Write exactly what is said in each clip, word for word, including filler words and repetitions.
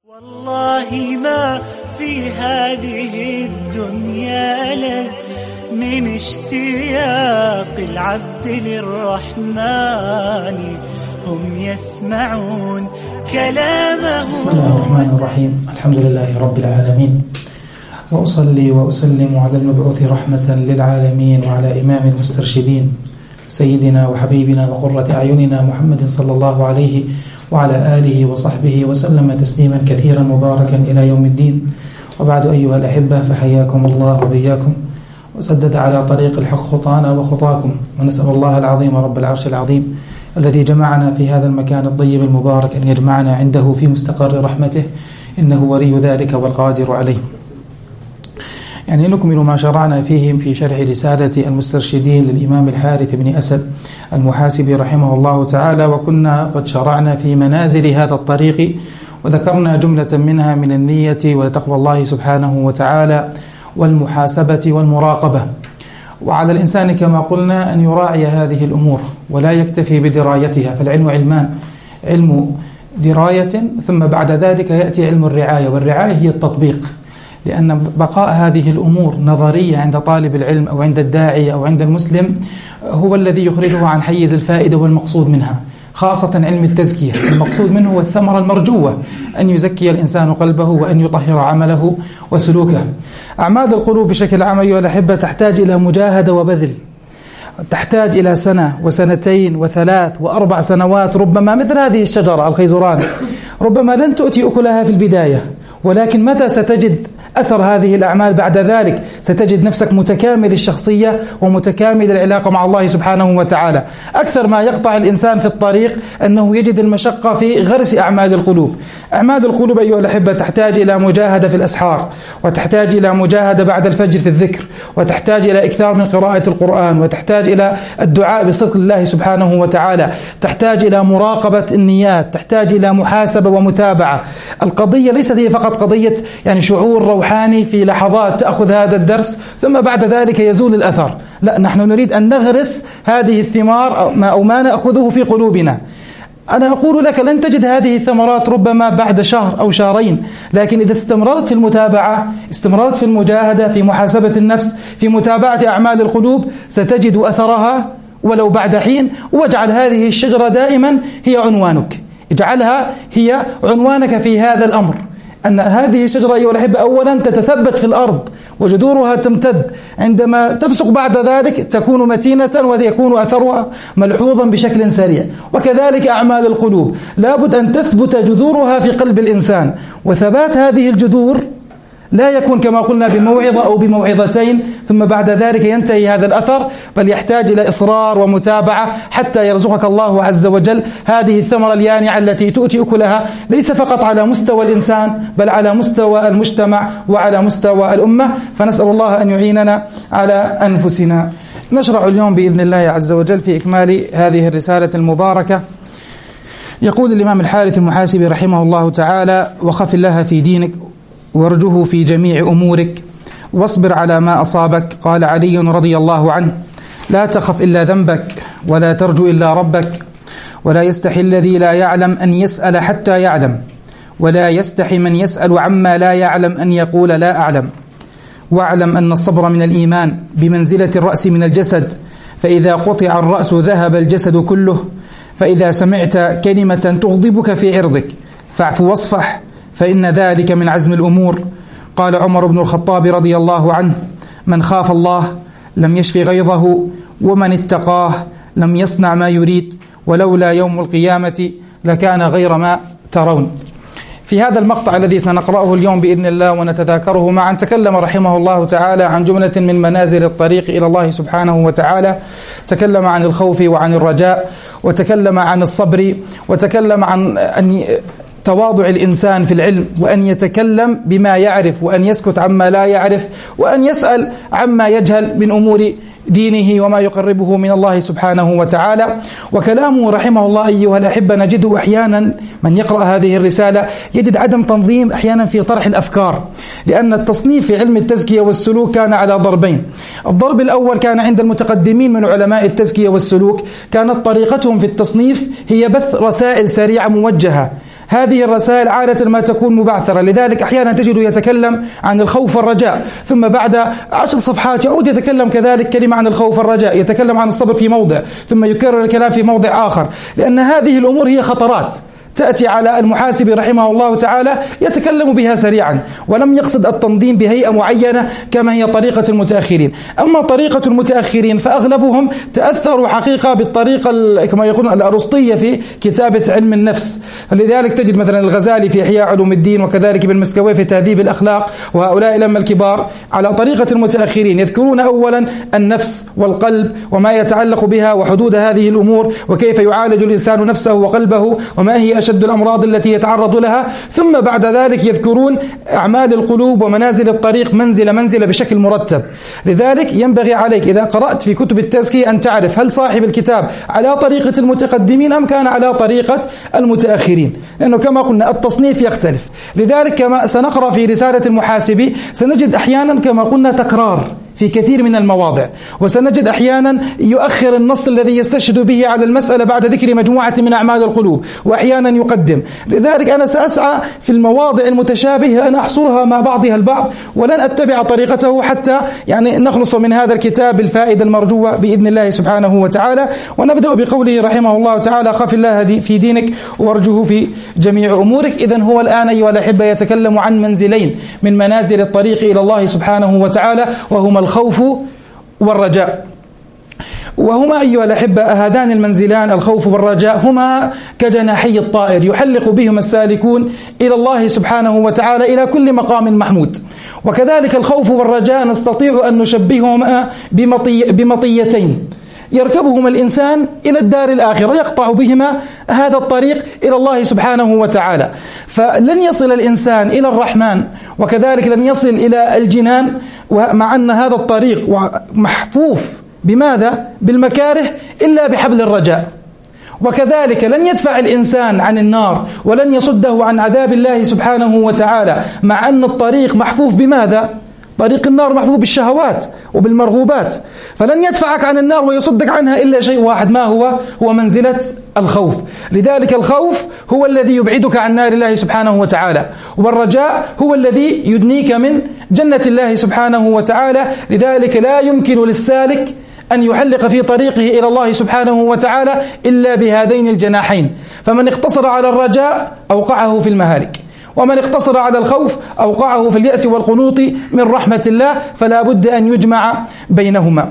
والله ما في هذه الدنيا لك من اشتياق العبد للرحمن هم يسمعون كلامه. بسم الله الرحمن الرحيم. الحمد لله رب العالمين، وأصلي وأسلم على المبعوث رحمة للعالمين وعلى إمام المسترشدين سيدنا وحبيبنا وقرة أعيننا محمد صلى الله عليه وعلى آله وصحبه وسلم تسليما كثيرا مباركا إلى يوم الدين. وبعد أيها الأحبة، فحياكم الله وبياكم وسدد على طريق الحق خطانا وخطاكم، ونسأل الله العظيم رب العرش العظيم الذي جمعنا في هذا المكان الطيب المبارك أن يجمعنا عنده في مستقر رحمته، إنه ولي ذلك والقادر عليه. يعني نكمل ما شرعنا فيهم في شرح رسالة المسترشدين للإمام الحارث بن أسد المحاسبي رحمه الله تعالى، وكنا قد شرعنا في منازل هذا الطريق وذكرنا جملة منها من النية وتقوى الله سبحانه وتعالى والمحاسبة والمراقبة. وعلى الإنسان كما قلنا أن يراعي هذه الأمور ولا يكتفي بدرايتها، فالعلم علمان: علم دراية ثم بعد ذلك يأتي علم الرعاية، والرعاية هي التطبيق، لأن بقاء هذه الأمور نظرية عند طالب العلم أو عند الداعية أو عند المسلم هو الذي يخرجه عن حيز الفائدة والمقصود منها، خاصة علم التزكية. المقصود منه والثمرة المرجوة أن يزكي الإنسان قلبه وأن يطهر عمله وسلوكه. أعمال القلوب بشكل عام أيها الأحبة تحتاج إلى مجاهدة وبذل، تحتاج إلى سنة وسنتين وثلاث وأربع سنوات. ربما مثل هذه الشجرة الخيزران ربما لن تؤتي أكلها في البداية، ولكن متى ستجد أثر هذه الأعمال بعد ذلك ستجد نفسك متكامل الشخصية ومتكامل العلاقة مع الله سبحانه وتعالى. أكثر ما يقطع الإنسان في الطريق أنه يجد المشقة في غرس أعمال القلوب. أعمال القلوب أيها الأحبة تحتاج إلى مجاهدة في الأسحار، وتحتاج إلى مجاهدة بعد الفجر في الذكر، وتحتاج إلى إكثار من قراءة القرآن، وتحتاج إلى الدعاء بصدق الله سبحانه وتعالى، تحتاج إلى مراقبة النيات، تحتاج إلى محاسبة ومتابعة. القضية ليست هي فقط قضية يعني شعور روحاني في لحظات تأخذ هذا الدرس ثم بعد ذلك يزول الأثر، لا، نحن نريد أن نغرس هذه الثمار أو ما نأخذه في قلوبنا. أنا أقول لك لن تجد هذه الثمرات ربما بعد شهر أو شهرين، لكن إذا استمررت في المتابعة، استمررت في المجاهدة، في محاسبة النفس، في متابعة أعمال القلوب، ستجد أثرها ولو بعد حين. واجعل هذه الشجرة دائما هي عنوانك، اجعلها هي عنوانك في هذا الأمر، أن هذه الشجرة أيها الأحبة أولا تتثبت في الأرض وجذورها تمتد، عندما تبصق بعد ذلك تكون متينة ويكون أثرها ملحوظا بشكل سريع. وكذلك أعمال القلوب لابد أن تثبت جذورها في قلب الإنسان، وثبات هذه الجذور لا يكون كما قلنا بموعظة أو بموعظتين ثم بعد ذلك ينتهي هذا الأثر، بل يحتاج إلى إصرار ومتابعة حتى يرزقك الله عز وجل هذه الثمرة اليانعة التي تؤتي أكلها ليس فقط على مستوى الإنسان بل على مستوى المجتمع وعلى مستوى الأمة. فنسأل الله أن يعيننا على أنفسنا. نشرع اليوم بإذن الله عز وجل في إكمال هذه الرسالة المباركة. يقول الإمام الحارث المحاسبي رحمه الله تعالى: وخف الله في دينك وارجه في جميع أمورك واصبر على ما أصابك. قال علي رضي الله عنه: لا تخف إلا ذنبك ولا ترجو إلا ربك، ولا يستحي الذي لا يعلم أن يسأل حتى يعلم، ولا يستحي من يسأل عما لا يعلم أن يقول لا أعلم. واعلم أن الصبر من الإيمان بمنزلة الرأس من الجسد، فإذا قطع الرأس ذهب الجسد كله. فإذا سمعت كلمة تغضبك في عرضك فاعف واصفح، فإن ذلك من عزم الأمور. قال عمر بن الخطاب رضي الله عنه: من خاف الله لم يشف غيظه، ومن اتقاه لم يصنع ما يريد، ولولا يوم القيامة لكان غير ما ترون. في هذا المقطع الذي سنقرأه اليوم بإذن الله ونتذاكره معا، تكلم رحمه الله تعالى عن جملة من منازل الطريق إلى الله سبحانه وتعالى. تكلم عن الخوف وعن الرجاء، وتكلم عن الصبر، وتكلم عن أن تواضع الإنسان في العلم، وأن يتكلم بما يعرف، وأن يسكت عما لا يعرف، وأن يسأل عما يجهل من أمور دينه وما يقربه من الله سبحانه وتعالى. وكلامه رحمه الله أيها الأحبة نجده أحيانا من يقرأ هذه الرسالة يجد عدم تنظيم أحيانا في طرح الأفكار، لأن التصنيف في علم التزكية والسلوك كان على ضربين. الضرب الأول كان عند المتقدمين من علماء التزكية والسلوك، كانت طريقتهم في التصنيف هي بث رسائل سريعة موجهة. هذه الرسائل عادة ما تكون مبعثرة، لذلك أحيانا تجد يتكلم عن الخوف والرجاء، ثم بعد عشر صفحات يعود يتكلم كذلك كلمة عن الخوف والرجاء، يتكلم عن الصبر في موضع ثم يكرر الكلام في موضع آخر، لأن هذه الأمور هي خطرات تأتي على المحاسب رحمه الله تعالى يتكلم بها سريعا، ولم يقصد التنظيم بهيئة معينة كما هي طريقة المتأخرين. أما طريقة المتأخرين فأغلبهم تأثروا حقيقة بالطريقة كما يقولون الأرسطية في كتابة علم النفس، لذلك تجد مثلا الغزالي في إحياء علوم الدين، وكذلك ابن مسكوي في تهذيب الأخلاق، وهؤلاء الأئمة الكبار على طريقة المتأخرين يذكرون أولا النفس والقلب وما يتعلق بها وحدود هذه الأمور، وكيف يعالج الإنسان نفسه وقلبه، وما هي أشد الأمراض التي يتعرض لها، ثم بعد ذلك يذكرون أعمال القلوب ومنازل الطريق منزل منزل بشكل مرتب. لذلك ينبغي عليك إذا قرأت في كتب التزكية أن تعرف هل صاحب الكتاب على طريقة المتقدمين أم كان على طريقة المتأخرين، لأنه كما قلنا التصنيف يختلف. لذلك كما سنقرأ في رسالة المحاسبي سنجد أحيانا كما قلنا تكرار في كثير من المواضع، وسنجد أحيانا يؤخر النص الذي يستشهد به على المسألة بعد ذكر مجموعة من أعمال القلوب، وأحيانا يقدم. لذلك أنا سأسعى في المواضع المتشابهة أن أحصرها مع بعضها البعض، ولن أتبع طريقته حتى يعني نخلص من هذا الكتاب بالفائدة المرجوة بإذن الله سبحانه وتعالى. ونبدأ بقوله رحمه الله تعالى: خف الله في دينك وارجه في جميع أمورك. إذن هو الآن أيها الأحبة يتكلم عن منزلين من منازل الطريق إلى الله سبحانه وتعالى، وهما الخوف والرجاء. وهما أيها الأحبة هذان المنزلان الخوف والرجاء هما كجناحي الطائر يحلق بهما السالكون إلى الله سبحانه وتعالى إلى كل مقام محمود. وكذلك الخوف والرجاء نستطيع أن نشبههما بمطي بمطيتين يركبهما الإنسان إلى الدار الآخرة، يقطع بهما هذا الطريق إلى الله سبحانه وتعالى. فلن يصل الإنسان إلى الرحمن وكذلك لن يصل إلى الجنان مع أن هذا الطريق محفوف بماذا؟ بالمكاره، إلا بحبل الرجاء. وكذلك لن يدفع الإنسان عن النار ولن يصده عن عذاب الله سبحانه وتعالى مع أن الطريق محفوف بماذا؟ طريق النار محفوف بالشهوات وبالمرغوبات، فلن يدفعك عن النار ويصدك عنها إلا شيء واحد، ما هو؟ هو منزلة الخوف. لذلك الخوف هو الذي يبعدك عن نار الله سبحانه وتعالى، والرجاء هو الذي يدنيك من جنة الله سبحانه وتعالى. لذلك لا يمكن للسالك أن يحلق في طريقه إلى الله سبحانه وتعالى إلا بهذين الجناحين، فمن اقتصر على الرجاء أوقعه في المهالك، ومن اقتصر على الخوف أوقعه في اليأس والقنوط من رحمة الله، فلا بد أن يجمع بينهما.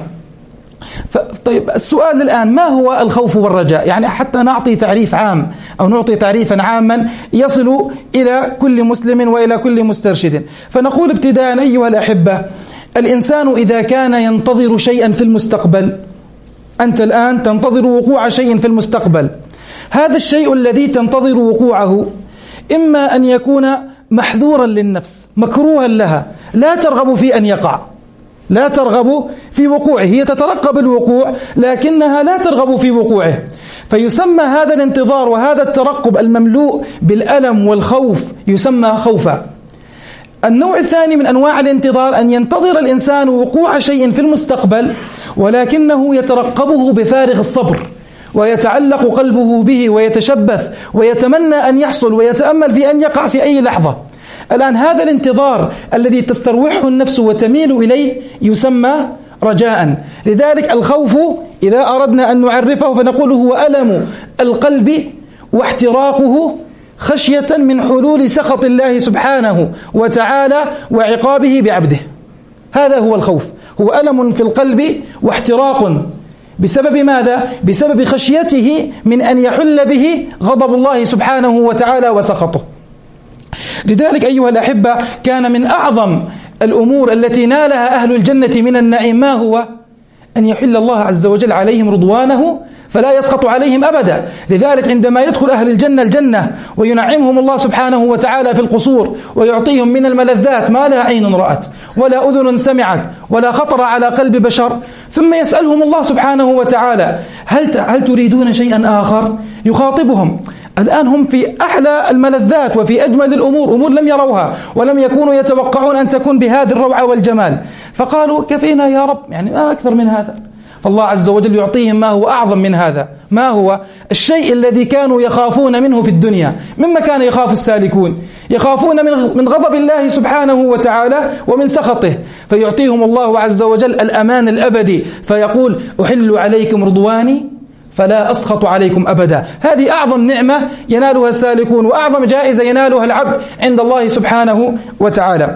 طيب السؤال الآن: ما هو الخوف والرجاء؟ يعني حتى نعطي تعريف عام أو نعطي تعريفا عاما يصل إلى كل مسلم وإلى كل مسترشد. فنقول ابتداء أيها الأحبة: الإنسان إذا كان ينتظر شيئا في المستقبل، أنت الآن تنتظر وقوع شيء في المستقبل، هذا الشيء الذي تنتظر وقوعه إما أن يكون محذورا للنفس مكروها لها، لا ترغب في أن يقع، لا ترغب في وقوعه، هي تترقب الوقوع لكنها لا ترغب في وقوعه، فيسمى هذا الانتظار وهذا الترقب المملوء بالألم والخوف يسمى خوفا. النوع الثاني من أنواع الانتظار أن ينتظر الإنسان وقوع شيء في المستقبل ولكنه يترقبه بفارغ الصبر، ويتعلق قلبه به ويتشبث ويتمنى أن يحصل ويتأمل في أن يقع في أي لحظة. الآن هذا الانتظار الذي تستروحه النفس وتميل إليه يسمى رجاء. لذلك الخوف إذا أردنا أن نعرفه فنقول هو ألم القلب واحتراقه خشية من حلول سخط الله سبحانه وتعالى وعقابه بعبده. هذا هو الخوف، هو ألم في القلب واحتراق بسبب ماذا؟ بسبب خشيته من أن يحل به غضب الله سبحانه وتعالى وسخطه. لذلك أيها الأحبة كان من أعظم الأمور التي نالها أهل الجنة من النعيم ما هو؟ أن يحل الله عز وجل عليهم رضوانه فلا يسخط عليهم أبدا. لذلك عندما يدخل أهل الجنة الجنة وينعمهم الله سبحانه وتعالى في القصور ويعطيهم من الملذات ما لا عين رأت ولا أذن سمعت ولا خطر على قلب بشر، ثم يسألهم الله سبحانه وتعالى: هل هل تريدون شيئا آخر؟ يخاطبهم. الآن هم في أحلى الملذات وفي أجمل الأمور، أمور لم يروها ولم يكونوا يتوقعون أن تكون بهذه الروعة والجمال، فقالوا: كفينا يا رب، يعني ما أكثر من هذا. فالله عز وجل يعطيهم ما هو أعظم من هذا. ما هو الشيء الذي كانوا يخافون منه في الدنيا؟ مما كان يخاف السالكون، يخافون من غضب الله سبحانه وتعالى ومن سخطه، فيعطيهم الله عز وجل الأمان الأبدي، فيقول أحل عليكم رضواني فلا أسخط عليكم أبدا. هذه أعظم نعمة ينالها السالكون، وأعظم جائزة ينالها العبد عند الله سبحانه وتعالى.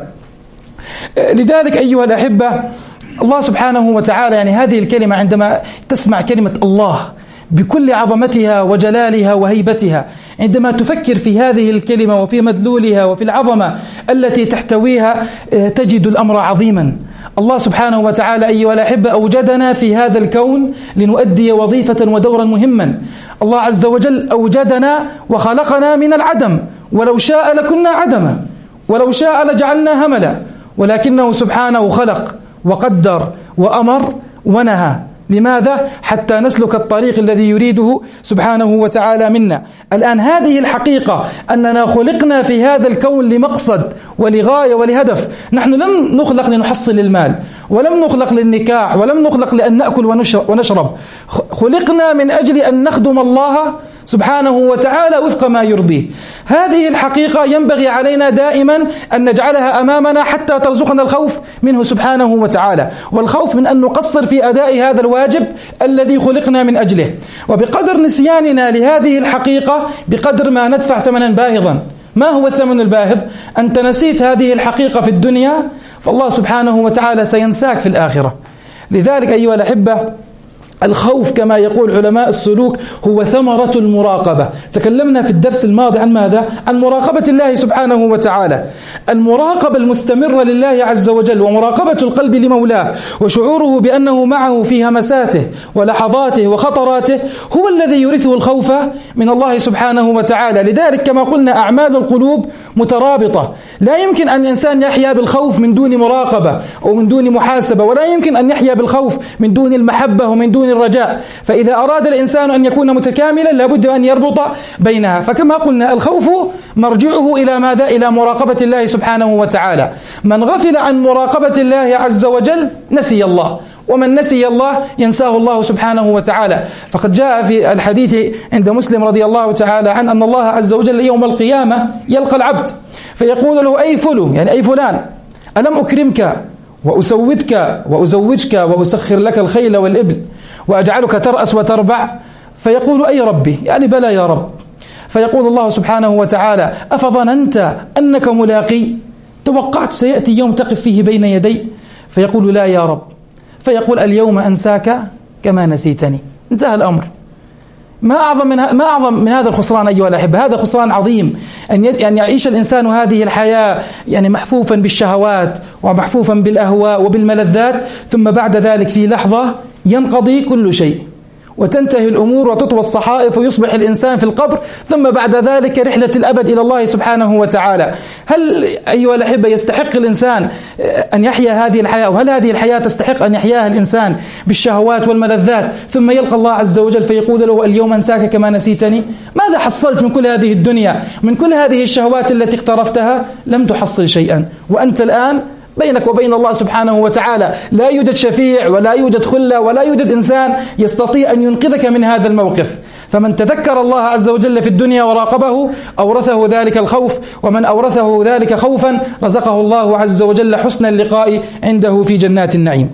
لذلك أيها الأحبة، الله سبحانه وتعالى يعني هذه الكلمة، عندما تسمع كلمة الله بكل عظمتها وجلالها وهيبتها، عندما تفكر في هذه الكلمة وفي مدلولها وفي العظمة التي تحتويها، تجد الأمر عظيما. الله سبحانه وتعالى أيها الأحبة أوجدنا في هذا الكون لنؤدي وظيفة ودورا مهما. الله عز وجل أوجدنا وخلقنا من العدم، ولو شاء لكنا عدما، ولو شاء لجعلنا هملا، ولكنه سبحانه خلق وقدر وأمر ونهى. لماذا؟ حتى نسلك الطريق الذي يريده سبحانه وتعالى منا. الآن هذه الحقيقة أننا خلقنا في هذا الكون لمقصد ولغاية ولهدف. نحن لم نخلق لنحصل المال، ولم نخلق للنكاح، ولم نخلق لأن نأكل ونشرب. خلقنا من أجل أن نخدم الله سبحانه وتعالى وفق ما يرضيه. هذه الحقيقة ينبغي علينا دائما أن نجعلها أمامنا حتى ترزقنا الخوف منه سبحانه وتعالى، والخوف من أن نقصر في أداء هذا الواجب الذي خلقنا من أجله. وبقدر نسياننا لهذه الحقيقة بقدر ما ندفع ثمنا باهظا. ما هو الثمن الباهظ؟ أنت نسيت هذه الحقيقة في الدنيا، فالله سبحانه وتعالى سينساك في الآخرة. لذلك أيها الأحبة، الخوف كما يقول علماء السلوك هو ثمرة المراقبة. تكلمنا في الدرس الماضي عن ماذا؟ عن مراقبة الله سبحانه وتعالى. المراقبة المستمرة لله عز وجل، ومراقبة القلب لمولاه، وشعوره بأنه معه في همساته ولحظاته وخطراته، هو الذي يورثه الخوف من الله سبحانه وتعالى. لذلك كما قلنا أعمال القلوب مترابطة. لا يمكن أن الإنسان يحيا بالخوف من دون مراقبة أو من دون محاسبة، ولا يمكن أن يحيا بالخوف من دون المحبة ومن دون الرجاء. فإذا أراد الإنسان أن يكون متكاملا لابد أن يربط بينها. فكما قلنا الخوف مرجعه إلى ماذا؟ إلى مراقبة الله سبحانه وتعالى. من غفل عن مراقبة الله عز وجل نسي الله، ومن نسي الله ينساه الله سبحانه وتعالى. فقد جاء في الحديث عند مسلم رضي الله تعالى عنه أن الله عز وجل يوم القيامة يلقى العبد فيقول له أي فلان، يعني أي فلان، ألم أكرمك وأسودك وأزوجك وأسخر لك الخيل والإبل وأجعلك ترأس وتربع؟ فيقول أي ربي، يعني بلى يا رب. فيقول الله سبحانه وتعالى أفظننت أنك ملاقي؟ توقعت سيأتي يوم تقف فيه بين يدي؟ فيقول لا يا رب. فيقول اليوم أنساك كما نسيتني. انتهى الأمر. ما أعظم من ما أعظم من هذا الخسران أيها الأحبة. هذا خسران عظيم، أن أن يعيش الإنسان هذه الحياة يعني محفوفا بالشهوات ومحفوفا بالأهواء وبالملذات، ثم بعد ذلك في لحظة ينقضي كل شيء وتنتهي الأمور وتطوى الصحائف ويصبح الإنسان في القبر، ثم بعد ذلك رحلة الأبد إلى الله سبحانه وتعالى. هل أيها الأحبة يستحق الإنسان أن يحيا هذه الحياة؟ وهل هذه الحياة تستحق أن يحياها الإنسان بالشهوات والملذات ثم يلقى الله عز وجل فيقول له اليوم أنساك كما نسيتني؟ ماذا حصلت من كل هذه الدنيا، من كل هذه الشهوات التي اقترفتها؟ لم تحصل شيئا، وأنت الآن بينك وبين الله سبحانه وتعالى لا يوجد شفيع ولا يوجد خلة ولا يوجد إنسان يستطيع أن ينقذك من هذا الموقف. فمن تذكر الله عز وجل في الدنيا وراقبه أورثه ذلك الخوف، ومن أورثه ذلك خوفا رزقه الله عز وجل حسن اللقاء عنده في جنات النعيم.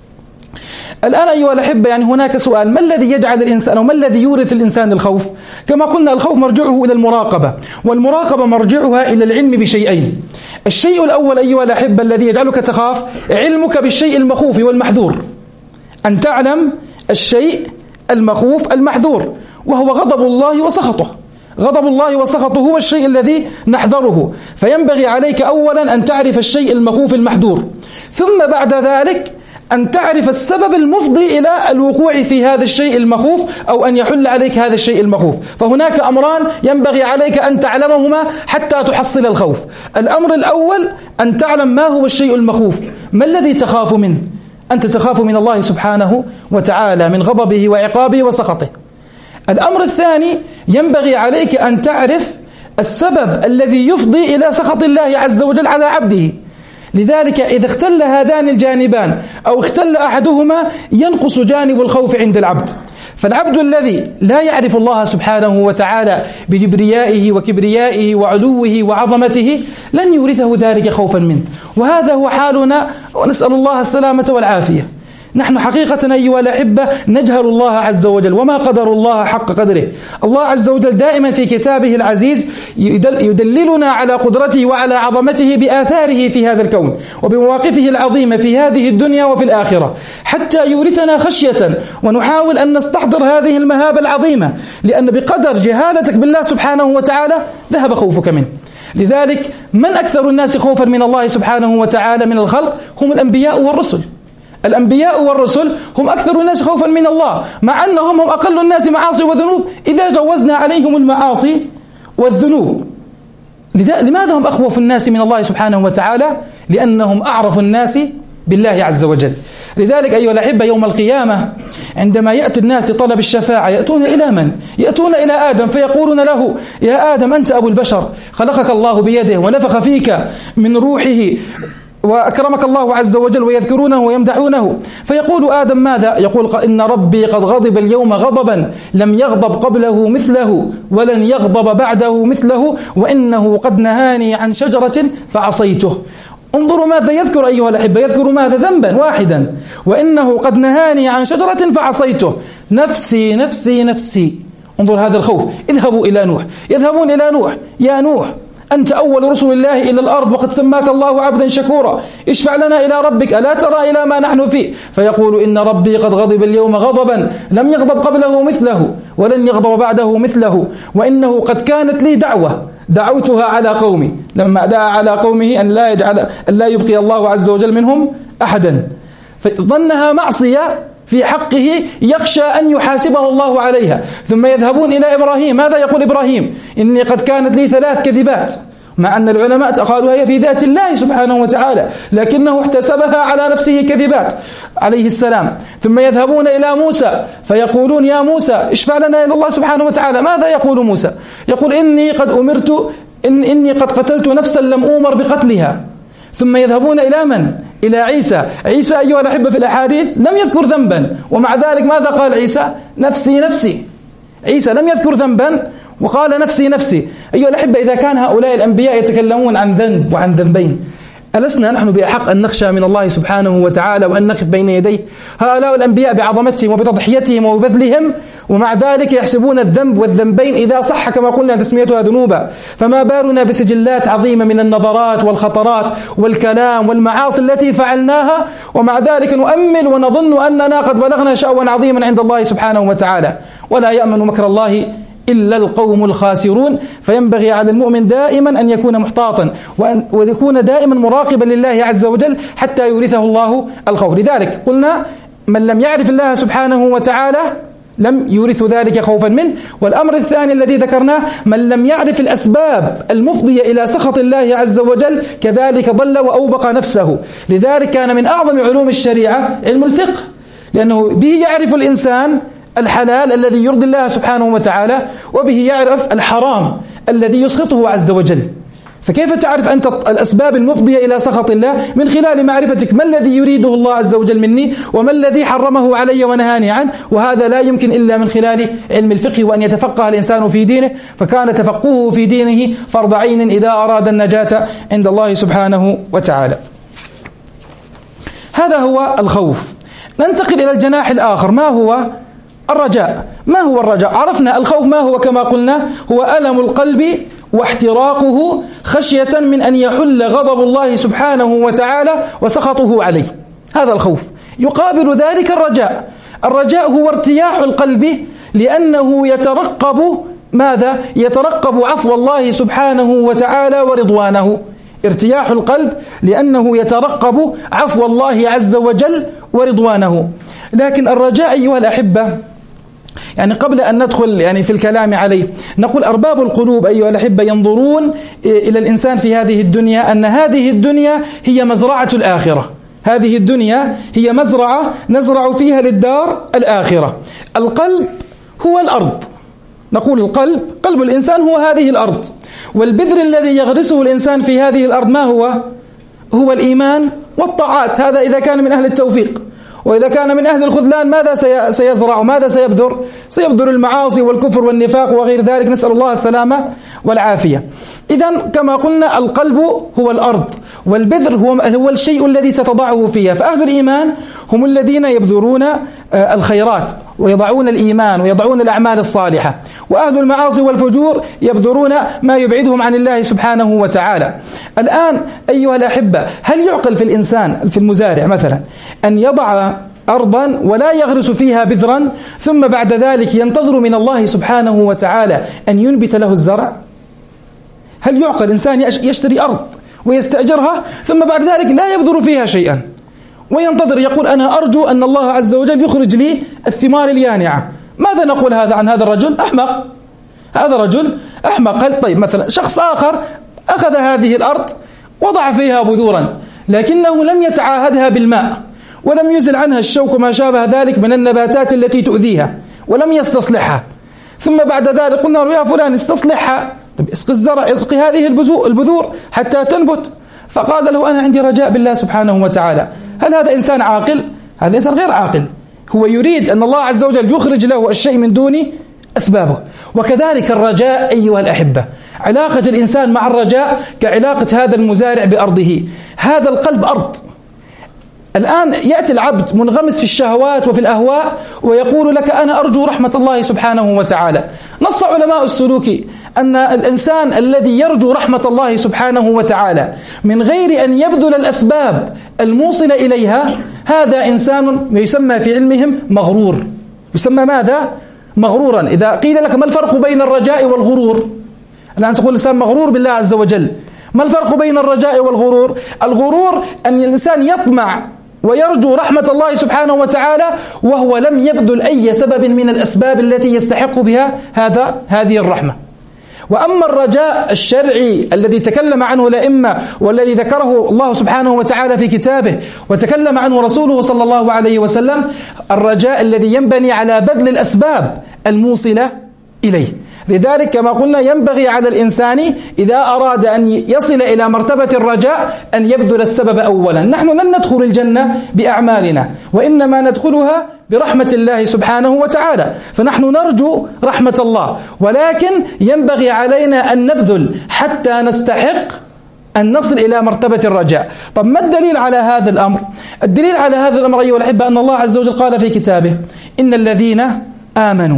الآن أيها الأحبة، يعني هناك سؤال: ما الذي يجعل الإنسان أو ما الذي يورث الإنسان الخوف؟ كما قلنا الخوف مرجعه إلى المراقبة، والمراقبة مرجعها إلى العلم بشيئين. الشيء الأول أيها الأحبة الذي يجعلك تخاف علمك بالشيء المخوف والمحذور، أن تعلم الشيء المخوف المحذور، وهو غضب الله وسخطه. غضب الله وسخطه هو الشيء الذي نحذره، فينبغي عليك أولا أن تعرف الشيء المخوف المحذور، ثم بعد ذلك أن تعرف السبب المفضي إلى الوقوع في هذا الشيء المخوف أو أن يحل عليك هذا الشيء المخوف. فهناك أمران ينبغي عليك أن تعلمهما حتى تحصل الخوف. الأمر الأول أن تعلم ما هو الشيء المخوف، ما الذي تخاف منه. أنت تخاف من الله سبحانه وتعالى، من غضبه وعقابه وسخطه. الأمر الثاني ينبغي عليك أن تعرف السبب الذي يفضي إلى سخط الله عز وجل على عبده، لذلك إذا اختل هذان الجانبان أو اختل أحدهما ينقص جانب الخوف عند العبد. فالعبد الذي لا يعرف الله سبحانه وتعالى بجبريائه وكبريائه وعلوه وعظمته لن يورثه ذلك خوفا منه، وهذا هو حالنا، ونسأل الله السلامة والعافية. نحن حقيقة أيها الأحبة نجهل الله عز وجل وما قدر الله حق قدره. الله عز وجل دائما في كتابه العزيز يدللنا على قدرته وعلى عظمته بآثاره في هذا الكون وبمواقفه العظيمة في هذه الدنيا وفي الآخرة، حتى يورثنا خشية ونحاول أن نستحضر هذه المهابة العظيمة، لأن بقدر جهالتك بالله سبحانه وتعالى ذهب خوفك منه. لذلك من أكثر الناس خوفا من الله سبحانه وتعالى من الخلق؟ هم الأنبياء والرسل. الأنبياء والرسل هم أكثر الناس خوفا من الله، مع أنهم هم أقل الناس معاصي وذنوب إذا جوزنا عليهم المعاصي والذنوب. لماذا هم أخوف الناس من الله سبحانه وتعالى؟ لأنهم أعرف الناس بالله عز وجل. لذلك أيها الأحبة يوم القيامة عندما يأتي الناس طلب الشفاعة يأتون إلى من؟ يأتون إلى آدم فيقولون له: يا آدم أنت أبو البشر، خلقك الله بيده ونفخ فيك من روحه وأكرمك الله عز وجل، ويذكرونه ويمدحونه. فيقول آدم ماذا؟ يقول: إن ربي قد غضب اليوم غضبا لم يغضب قبله مثله ولن يغضب بعده مثله، وإنه قد نهاني عن شجرة فعصيته. انظروا ماذا يذكر أيها الأحبة، يذكر ماذا؟ ذنبا واحدا، وإنه قد نهاني عن شجرة فعصيته. نفسي نفسي نفسي. انظر هذا الخوف. اذهبوا إلى نوح، يذهبون إلى نوح: يا نوح أنت أول رسل الله إلى الأرض وقد سماك الله عبدا شكورا، اشفع لنا إلى ربك ألا ترى إلى ما نحن فيه؟ فيقول: إن ربي قد غضب اليوم غضبا لم يغضب قبله مثله ولن يغضب بعده مثله، وإنه قد كانت لي دعوة دعوتها على قومي، لما دعا على قومه أن لا يجعل أن لا يبقي الله عز وجل منهم أحدا، فظنها معصية في حقه يخشى أن يحاسبه الله عليها. ثم يذهبون إلى إبراهيم، ماذا يقول إبراهيم؟ إني قد كانت لي ثلاث كذبات، مع أن العلماء قالوا هي في ذات الله سبحانه وتعالى، لكنه احتسبها على نفسه كذبات عليه السلام. ثم يذهبون إلى موسى فيقولون: يا موسى اشفع لنا إلى الله سبحانه وتعالى. ماذا يقول موسى؟ يقول: إني قد أمرت إن إني قد قتلت نفسا لم أؤمر بقتلها. ثم يذهبون إلى من؟ إلى عيسى. عيسى أيها الأحبة في الأحاديث لم يذكر ذنبا، ومع ذلك ماذا قال عيسى؟ نفسي نفسي. عيسى لم يذكر ذنبا وقال نفسي نفسي. أيها الأحبة إذا كان هؤلاء الأنبياء يتكلمون عن ذنب وعن ذنبين، ألسنا نحن بأحق أن نخشى من الله سبحانه وتعالى وأن نقف بين يديه؟ هؤلاء الأنبياء بعظمتهم وبتضحيتهم وبذلهم، ومع ذلك يحسبون الذنب والذنبين إذا صح كما قلنا تسميتها ذنوبا، فما بالنا بسجلات عظيمة من النظرات والخطرات والكلام والمعاصي التي فعلناها، ومع ذلك نؤمل ونظن أننا قد بلغنا شأوا عظيما عند الله سبحانه وتعالى. ولا يأمن مكر الله إلا القوم الخاسرون. فينبغي على المؤمن دائما أن يكون محتاطا وأن ويكون دائما مراقبا لله عز وجل حتى يورثه الله الخوف. لذلك قلنا: من لم يعرف الله سبحانه وتعالى لم يورث ذلك خوفا منه. والأمر الثاني الذي ذكرناه: من لم يعرف الأسباب المفضية إلى سخط الله عز وجل كذلك ضل وأوبق نفسه. لذلك كان من أعظم علوم الشريعة علم الفقه، لأنه به يعرف الإنسان الحلال الذي يرضي الله سبحانه وتعالى، وبه يعرف الحرام الذي يسخطه عز وجل. فكيف تعرف أنت الأسباب المفضية إلى سخط الله؟ من خلال معرفتك ما الذي يريده الله عز وجل مني وما الذي حرمه علي ونهاني عنه، وهذا لا يمكن إلا من خلال علم الفقه، وأن يتفقه الإنسان في دينه. فكان تفقهه في دينه فرض عين إذا أراد النجاة عند الله سبحانه وتعالى. هذا هو الخوف. ننتقل إلى الجناح الآخر، ما هو الرجاء؟ ما هو الرجاء؟ عرفنا الخوف ما هو كما قلنا، هو ألم القلب واحتراقه خشية من أن يحل غضب الله سبحانه وتعالى وسخطه عليه، هذا الخوف. يقابل ذلك الرجاء. الرجاء هو ارتياح القلب لأنه يترقب ماذا؟ يترقب عفو الله سبحانه وتعالى ورضوانه. ارتياح القلب لأنه يترقب عفو الله عز وجل ورضوانه. لكن الرجاء أيها الأحبة، يعني قبل أن ندخل يعني في الكلام عليه، نقول أرباب القلوب أيها الأحبة ينظرون إلى الإنسان في هذه الدنيا أن هذه الدنيا هي مزرعة الآخرة. هذه الدنيا هي مزرعة نزرع فيها للدار الآخرة. القلب هو الأرض، نقول القلب قلب الإنسان هو هذه الأرض، والبذر الذي يغرسه الإنسان في هذه الأرض ما هو؟ هو الإيمان والطاعات، هذا إذا كان من أهل التوفيق. وإذا كان من أهل الخذلان ماذا سيزرع وماذا سيبذر؟ سيبذر المعاصي والكفر والنفاق وغير ذلك، نسأل الله السلامة والعافية. إذن كما قلنا القلب هو الأرض، والبذر هو هو الشيء الذي ستضعه فيها. فأهل الإيمان هم الذين يبذرون الخيرات ويضعون الإيمان ويضعون الأعمال الصالحة، وأهل المعاصي والفجور يبذرون ما يبعدهم عن الله سبحانه وتعالى. الآن أيها الأحبة، هل يعقل في الإنسان في المزارع مثلا أن يضع أرضا ولا يغرس فيها بذرا ثم بعد ذلك ينتظر من الله سبحانه وتعالى أن ينبت له الزرع؟ هل يعقل إنسان يشتري أرض ويستأجرها ثم بعد ذلك لا يبذر فيها شيئا وينتظر يقول أنا أرجو أن الله عز وجل يخرج لي الثمار اليانعة؟ ماذا نقول هذا عن هذا الرجل؟ أحمق. هذا رجل أحمق. هل طيب مثلا شخص آخر أخذ هذه الأرض وضع فيها بذورا لكنه لم يتعاهدها بالماء ولم يزل عنها الشوك وما شابه ذلك من النباتات التي تؤذيها ولم يستصلحها، ثم بعد ذلك قلنا له يا فلان استصلحها، طيب اسقي الزرع، اسقي هذه البذور حتى تنبت، فقال له أنا عندي رجاء بالله سبحانه وتعالى. هل هذا إنسان عاقل؟ هذا إنسان غير عاقل، هو يريد أن الله عز وجل يخرج له الشيء من دون أسبابه. وكذلك الرجاء أيها الأحبة، علاقة الإنسان مع الرجاء كعلاقة هذا المزارع بأرضه. هذا القلب أرض. الآن يأتي العبد منغمس في الشهوات وفي الأهواء ويقول لك أنا أرجو رحمة الله سبحانه وتعالى. نص علماء السلوك أن الإنسان الذي يرجو رحمة الله سبحانه وتعالى من غير أن يبذل الأسباب الموصلة إليها، هذا إنسان يسمى في علمهم مغرور. يسمى ماذا؟ مغرورا. إذا قيل لك ما الفرق بين الرجاء والغرور؟ الآن سأقول الإنسان مغرور بالله عز وجل. ما الفرق بين الرجاء والغرور؟ الغرور أن الإنسان يطمع ويرجو رحمة الله سبحانه وتعالى وهو لم يبذل أي سبب من الأسباب التي يستحق بها هذا هذه الرحمة. وأما الرجاء الشرعي الذي تكلم عنه الأئمة والذي ذكره الله سبحانه وتعالى في كتابه وتكلم عنه رسوله صلى الله عليه وسلم، الرجاء الذي ينبني على بذل الأسباب الموصلة إليه. لذلك كما قلنا ينبغي على الإنسان إذا أراد أن يصل إلى مرتبة الرجاء أن يبذل السبب أولا. نحن لن ندخل الجنة بأعمالنا، وإنما ندخلها برحمة الله سبحانه وتعالى، فنحن نرجو رحمة الله، ولكن ينبغي علينا أن نبذل حتى نستحق أن نصل إلى مرتبة الرجاء. طب ما الدليل على هذا الأمر؟ الدليل على هذا الأمر أيها الأحبة أن الله عز وجل قال في كتابه إن الذين آمنوا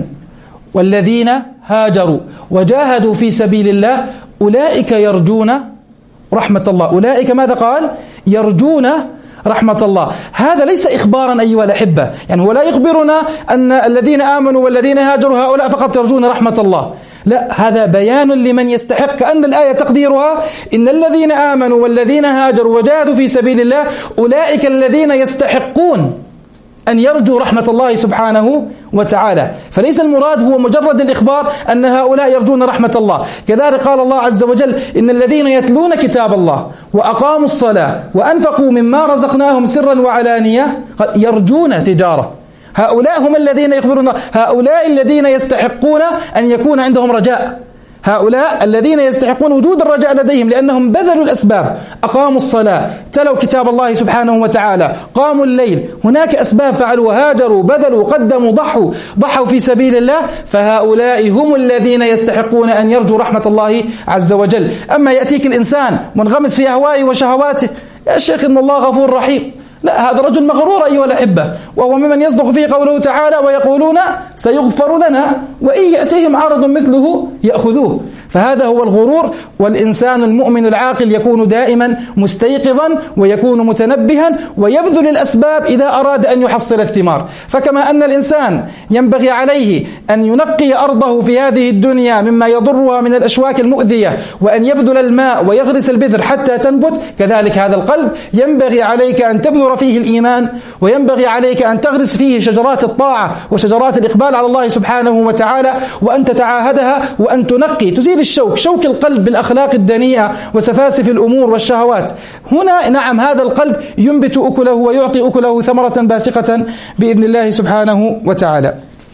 والذين هاجروا وجاهدوا في سبيل الله أولئك يرجون رحمة الله. أولئك ماذا قال؟ يرجون رحمة الله. هذا ليس إخبارا أيها الأحبة، يعني ولا يخبرنا أن الذين آمنوا والذين هاجروا هؤلاء فقط يرجون رحمة الله، لا، هذا بيان لمن يستحق. كأن الآية تقديرها إن الذين آمنوا والذين هاجروا وجاهدوا في سبيل الله أولئك الذين يستحقون أن يرجو رحمة الله سبحانه وتعالى. فليس المراد هو مجرد الإخبار أن هؤلاء يرجون رحمة الله. كذلك قال الله عز وجل إن الذين يتلون كتاب الله وأقاموا الصلاة وأنفقوا مما رزقناهم سرا وعلانية يرجون تجارة. هؤلاء هم الذين يخبرون، هؤلاء الذين يستحقون أن يكون عندهم رجاء، هؤلاء الذين يستحقون وجود الرجاء لديهم لأنهم بذلوا الأسباب، أقاموا الصلاة، تلوا كتاب الله سبحانه وتعالى، قاموا الليل، هناك أسباب فعلوا، هاجروا، بذلوا، قدموا، ضحوا ضحوا في سبيل الله، فهؤلاء هم الذين يستحقون أن يرجوا رحمة الله عز وجل. أما يأتيك الإنسان منغمس في أهوائه وشهواته، يا شيخ إن الله غفور رحيم، لا، هذا رجل مغرور أيها الأحبة، وهو ممن يصدق فيه قوله تعالى ويقولون سيغفر لنا وإن يأتيهم عرض مثله يأخذوه. فهذا هو الغرور. والإنسان المؤمن العاقل يكون دائما مستيقظا ويكون متنبها ويبذل الأسباب إذا أراد أن يحصل الثمار. فكما أن الإنسان ينبغي عليه أن ينقي أرضه في هذه الدنيا مما يضرها من الأشواك المؤذية وأن يبذل الماء ويغرس البذر حتى تنبت، كذلك هذا القلب ينبغي عليك أن تبذر فيه الإيمان، وينبغي عليك أن تغرس فيه شجرات الطاعة وشجرات الإقبال على الله سبحانه وتعالى، وأن تتعاهدها وأن تنقي، تزيل الشوك، شوك القلب بالأخلاق الدنيئة وسفاسف الأمور والشهوات. هنا نعم هذا القلب ينبت أكله ويعطي أكله ثمرة باسقة بإذن الله سبحانه وتعالى.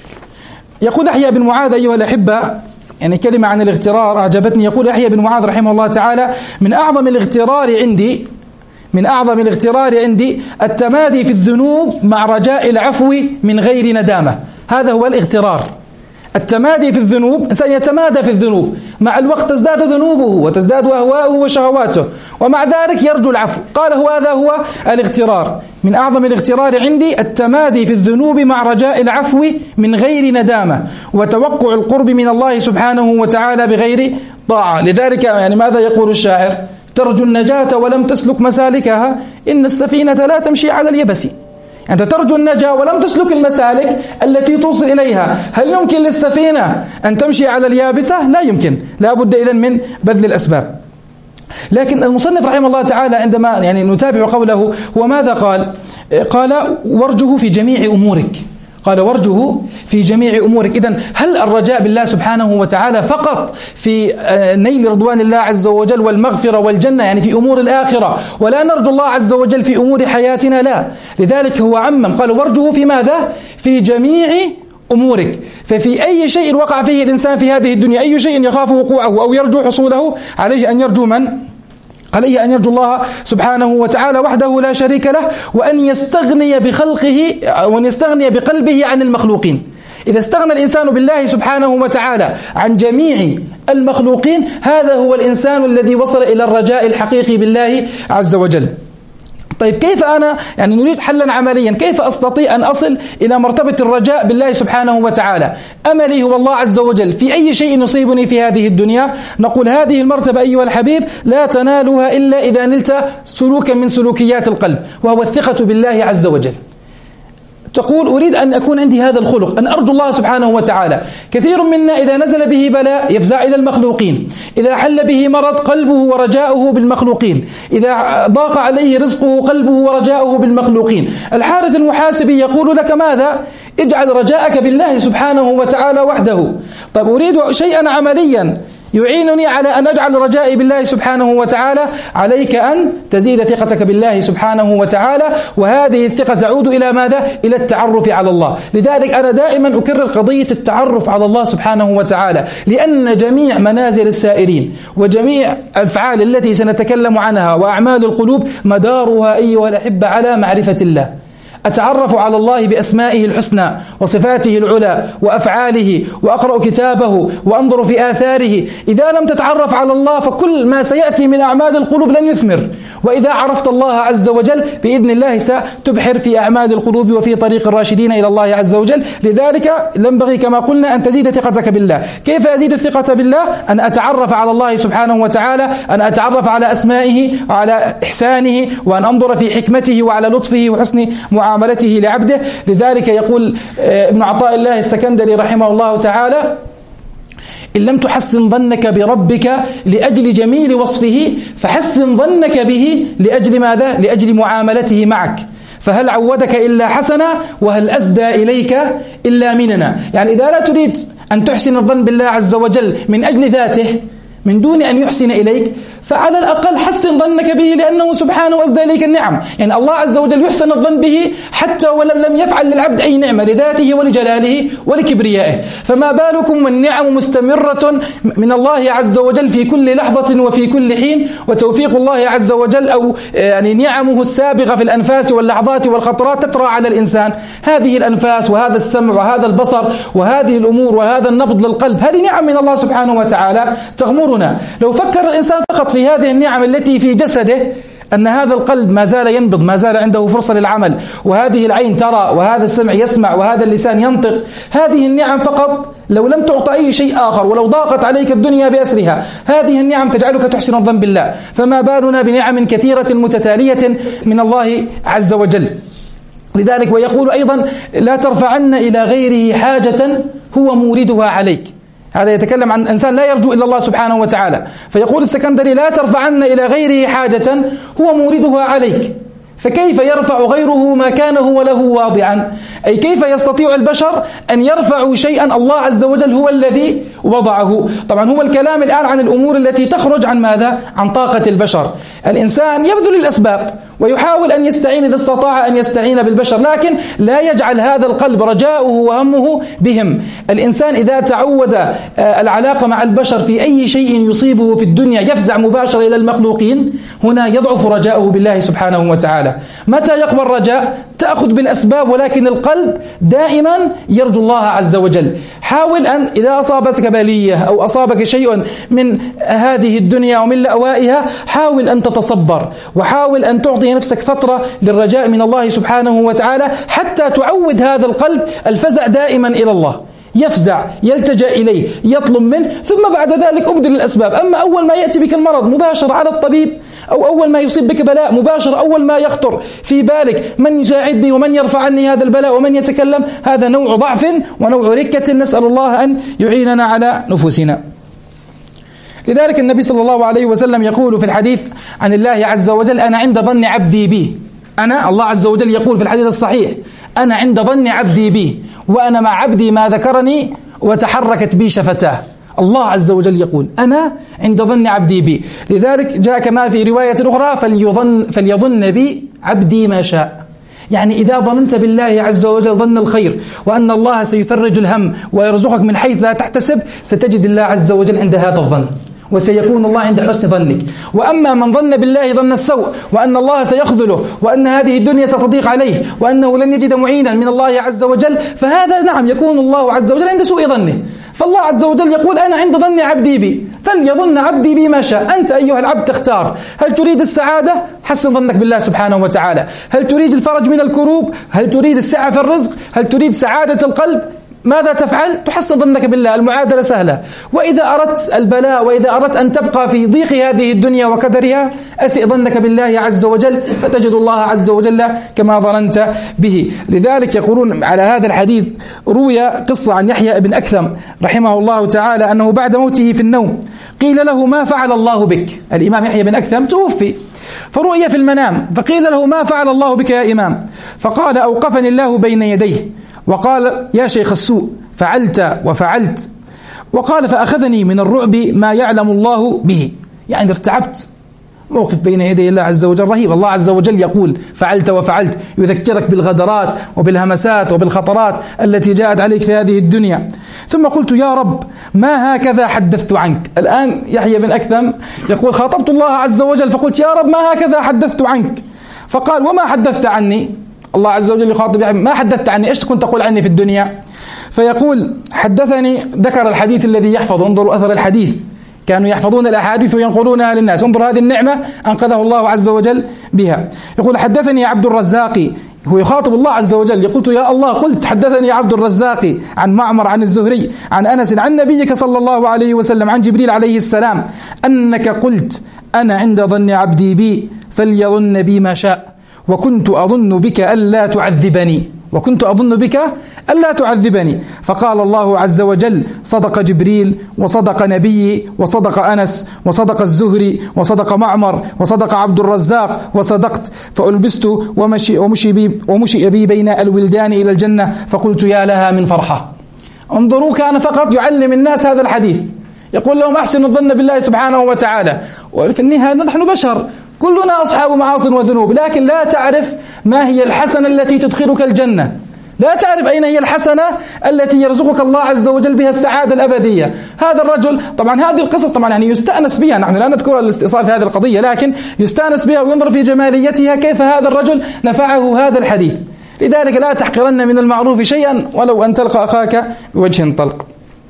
يقول يحيى بن معاذ أيها الأحبة، يعني كلمة عن الاغترار أعجبتني، يقول يحيى بن معاذ رحمه الله تعالى من أعظم الاغترار عندي من أعظم الاغترار عندي التمادي في الذنوب مع رجاء العفو من غير ندامة. هذا هو الاغترار، التمادي في الذنوب. إنسان يتمادى في الذنوب، مع الوقت تزداد ذنوبه وتزداد أهواؤه وشهواته، ومع ذلك يرجو العفو. قال هو هذا هو الاغترار. من أعظم الاغترار عندي التمادي في الذنوب مع رجاء العفو من غير ندامة، وتوقع القرب من الله سبحانه وتعالى بغير طاعة. لذلك يعني ماذا يقول الشاعر؟ ترجو النجاة ولم تسلك مسالكها، إن السفينة لا تمشي على اليبس. أنت ترجو النجاة ولم تسلك المسالك التي توصل إليها. هل يمكن للسفينة أن تمشي على اليابسة؟ لا يمكن، لا بد إذن من بذل الأسباب. لكن المصنف رحمه الله تعالى عندما يعني نتابع قوله هو ماذا قال؟ قال وارجه في جميع أمورك. قال وارجه في جميع أمورك. إذن هل الرجاء بالله سبحانه وتعالى فقط في نيل رضوان الله عز وجل والمغفرة والجنة، يعني في أمور الآخرة، ولا نرجو الله عز وجل في أمور حياتنا؟ لا. لذلك هو عمم، قال وارجه في ماذا؟ في جميع أمورك. ففي أي شيء وقع فيه الإنسان في هذه الدنيا، أي شيء يخاف وقوعه أو يرجو حصوله، عليه أن يرجو من؟ عليه أن يرجو الله سبحانه وتعالى وحده لا شريك له، وأن يستغني بخلقه وأن يستغني بقلبه عن المخلوقين. إذا استغنى الإنسان بالله سبحانه وتعالى عن جميع المخلوقين، هذا هو الإنسان الذي وصل إلى الرجاء الحقيقي بالله عز وجل. طيب كيف أنا يعني نريد حلا عمليا، كيف أستطيع أن أصل إلى مرتبة الرجاء بالله سبحانه وتعالى؟ أملي هو الله عز وجل في أي شيء يصيبني في هذه الدنيا. نقول هذه المرتبة أيها الحبيب لا تنالها إلا إذا نلت سلوكا من سلوكيات القلب، وهو الثقة بالله عز وجل. تقول أريد أن أكون عندي هذا الخلق، أن أرجو الله سبحانه وتعالى. كثير منا إذا نزل به بلاء يفزع إلى المخلوقين، إذا حل به مرض قلبه ورجاؤه بالمخلوقين، إذا ضاق عليه رزقه قلبه ورجاؤه بالمخلوقين. الحارث المحاسبي يقول لك ماذا؟ اجعل رجاءك بالله سبحانه وتعالى وحده. طيب أريد شيئا عمليا يعينني على أن أجعل رجائي بالله سبحانه وتعالى. عليك أن تزيد ثقتك بالله سبحانه وتعالى، وهذه الثقة تعود إلى ماذا؟ إلى التعرف على الله. لذلك أنا دائما أكرر قضية التعرف على الله سبحانه وتعالى، لأن جميع منازل السائرين وجميع الأفعال التي سنتكلم عنها وأعمال القلوب مدارها أيها الأحبة على معرفة الله. أتعرف على الله بأسمائه الحسنى وصفاته العلى وأفعاله، وأقرأ كتابه وأنظر في آثاره. إذا لم تتعرف على الله فكل ما سيأتي من أعمال القلوب لن يثمر. وإذا عرفت الله عز وجل بإذن الله ستبحر في أعمال القلوب وفي طريق الراشدين إلى الله عز وجل. لذلك ينبغي كما قلنا أن تزيد ثقتك بالله. كيف أزيد الثقة بالله؟ أن أتعرف على الله سبحانه وتعالى، أن أتعرف على أسمائه وعلى إحسانه، وأن أنظر في حكمته وعلى لطفه وحسن معاملته لعبده. لذلك يقول ابن عطاء الله السكندري رحمه الله تعالى: إن لم تحسن ظنك بربك لأجل جميل وصفه، فحسن ظنك به لأجل ماذا؟ لأجل معاملته معك. فهل عودك إلا حسنا، وهل أسدى إليك إلا مننا. يعني إذا لا تريد أن تحسن الظن بالله عز وجل من أجل ذاته من دون أن يحسن إليك، فعلى الأقل حسن ظنك به لأنه سبحانه أسدى إليك النعم. يعني الله عز وجل يحسن الظن به حتى ولم لم يفعل للعبد أي نعمة لذاته ولجلاله ولكبريائه. فما بالكم والنعم مستمرة من الله عز وجل في كل لحظة وفي كل حين، وتوفيق الله عز وجل أو يعني نعمه السابقة في الأنفاس واللحظات والخطرات تترى على الإنسان. هذه الأنفاس وهذا السمع وهذا البصر وهذه الأمور وهذا النبض للقلب، هذه نعم من الله سبحانه وتعالى تغمرنا. لو فكر الإنسان فقط في هذه النعم التي في جسده، أن هذا القلب ما زال ينبض، ما زال عنده فرصة للعمل، وهذه العين ترى، وهذا السمع يسمع، وهذا اللسان ينطق، هذه النعم فقط لو لم تعطى أي شيء آخر، ولو ضاقت عليك الدنيا بأسرها، هذه النعم تجعلك تحسن الظن بالله. فما بالنا بنعم كثيرة متتالية من الله عز وجل. لذلك ويقول أيضا: لا ترفعن إلى غيره حاجة هو موردها عليك. هذا يتكلم عن إنسان لا يرجو إلا الله سبحانه وتعالى. فيقول السكندري: لا ترفعن إلى غيره حاجة هو موردها عليك. فكيف يرفع غيره ما كان هو له واضعا؟ أي كيف يستطيع البشر أن يرفعوا شيئا الله عز وجل هو الذي وضعه؟ طبعا هو الكلام الآن عن الأمور التي تخرج عن ماذا؟ عن طاقة البشر. الإنسان يبذل الأسباب ويحاول أن يستعين إذا استطاع أن يستعين بالبشر، لكن لا يجعل هذا القلب رجاؤه وهمه بهم. الإنسان إذا تعود العلاقة مع البشر في أي شيء يصيبه في الدنيا يفزع مباشرة إلى المخلوقين، هنا يضعف رجاؤه بالله سبحانه وتعالى. متى يقبل رجاء؟ تأخذ بالأسباب، ولكن القلب دائما يرجو الله عز وجل. حاول أن إذا أصابتك بلية أو أصابك شيء من هذه الدنيا ومن لأوائها، حاول أن تتصبر، وحاول أن تعطي نفسك فترة للرجاء من الله سبحانه وتعالى، حتى تعود هذا القلب الفزع دائما إلى الله، يفزع، يلتجأ إليه، يطلب منه، ثم بعد ذلك أبدل الأسباب. أما أول ما يأتي بك المرض مباشر على الطبيب، أو أول ما يصيب بك بلاء مباشر، أول ما يخطر في بالك من يساعدني ومن يرفع عني هذا البلاء ومن يتكلم، هذا نوع ضعف ونوع ركة، نسأل الله أن يعيننا على نفوسنا. لذلك النبي صلى الله عليه وسلم يقول في الحديث عن الله عز وجل: أنا عند ظن عبدي بي. أنا الله عز وجل يقول في الحديث الصحيح: أنا عند ظن عبدي بي، وأنا مع عبدي ما ذكرني وتحركت بي شفتاه. الله عز وجل يقول: أنا عند ظن عبدي بي. لذلك جاء كما في رواية أخرى: فليظن, فليظن بي عبدي ما شاء. يعني إذا ظننت بالله عز وجل ظن الخير، وأن الله سيفرج الهم ويرزقك من حيث لا تحتسب، ستجد الله عز وجل عند هذا الظن، وسيكون الله عند حسن ظنك. وأما من ظن بالله ظن السوء، وأن الله سيخذله، وأن هذه الدنيا ستضيق عليه، وأنه لن يجد معينا من الله عز وجل، فهذا نعم يكون الله عز وجل عند سوء ظنه. فالله عز وجل يقول: أنا عند ظن عبدي بي، فليظن عبدي بي ما شاء. أنت أيها العبد تختار، هل تريد السعادة؟ حسن ظنك بالله سبحانه وتعالى. هل تريد الفرج من الكروب؟ هل تريد السعة في الرزق؟ هل تريد سعادة القلب؟ ماذا تفعل؟ تحسن ظنك بالله، المعادلة سهلة. وإذا أردت البلاء، وإذا أردت أن تبقى في ضيق هذه الدنيا وكدرها، أسئ ظنك بالله عز وجل، فتجد الله عز وجل كما ظننت به. لذلك يقولون على هذا الحديث، روي قصة عن يحيى بن أكثم رحمه الله تعالى أنه بعد موته في النوم قيل له: ما فعل الله بك؟ الإمام يحيى بن أكثم توفي، فرؤي في المنام، فقيل له: ما فعل الله بك يا إمام؟ فقال: أوقفني الله بين يديه وقال: يا شيخ السوء، فعلت وفعلت. وقال: فأخذني من الرعب ما يعلم الله به. يعني ارتعبت. موقف بين يدي الله عز وجل رهيب. الله عز وجل يقول: فعلت وفعلت، يذكرك بالغدرات وبالهمسات وبالخطرات التي جاءت عليك في هذه الدنيا. ثم قلت: يا رب، ما هكذا حدثت عنك. الآن يحيى بن أكثم يقول: خاطبت الله عز وجل فقلت: يا رب، ما هكذا حدثت عنك. فقال: وما حدثت عني؟ الله عز وجل يخاطب يحيى: ما حدثت عني؟ إيش كنت تقول عني في الدنيا؟ فيقول: حدثني، ذكر الحديث الذي يحفظ. انظروا أثر الحديث، كانوا يحفظون الأحاديث وينقلونها للناس. انظر هذه النعمة أنقذه الله عز وجل بها. يقول: حدثني عبد الرزاق، هو يخاطب الله عز وجل، يقول: يا الله، قلت حدثني عبد الرزاق عن معمر عن الزهري عن أنس عن نبيك صلى الله عليه وسلم عن جبريل عليه السلام أنك قلت: أنا عند ظن عبدي بي فليظن بي ما شاء، وكنت أظن بك ألا تعذبني وكنت أظن بك ألا تعذبني. فقال الله عز وجل: صدق جبريل، وصدق نبيي، وصدق أنس، وصدق الزهري، وصدق معمر، وصدق عبد الرزاق، وصدقت. فألبست ومشي, ومشي, بي ومشي بي بين الولدان إلى الجنة، فقلت: يا لها من فرحة. انظروا، كان فقط يعلم الناس هذا الحديث، يقول لهم: أحسن الظن بالله سبحانه وتعالى. وفي النهاية نحن بشر، كلنا أصحاب معاصي وذنوب، لكن لا تعرف ما هي الحسنة التي تدخلك الجنة، لا تعرف أين هي الحسنة التي يرزقك الله عز وجل بها السعادة الأبدية. هذا الرجل، طبعا هذه القصص طبعا يعني يستأنس بها، نحن لا نذكر الاستئصال في هذه القضية، لكن يستأنس بها وينظر في جماليتها كيف هذا الرجل نفعه هذا الحديث. لذلك لا تحقرن من المعروف شيئا ولو أن تلقى أخاك بوجه طلق.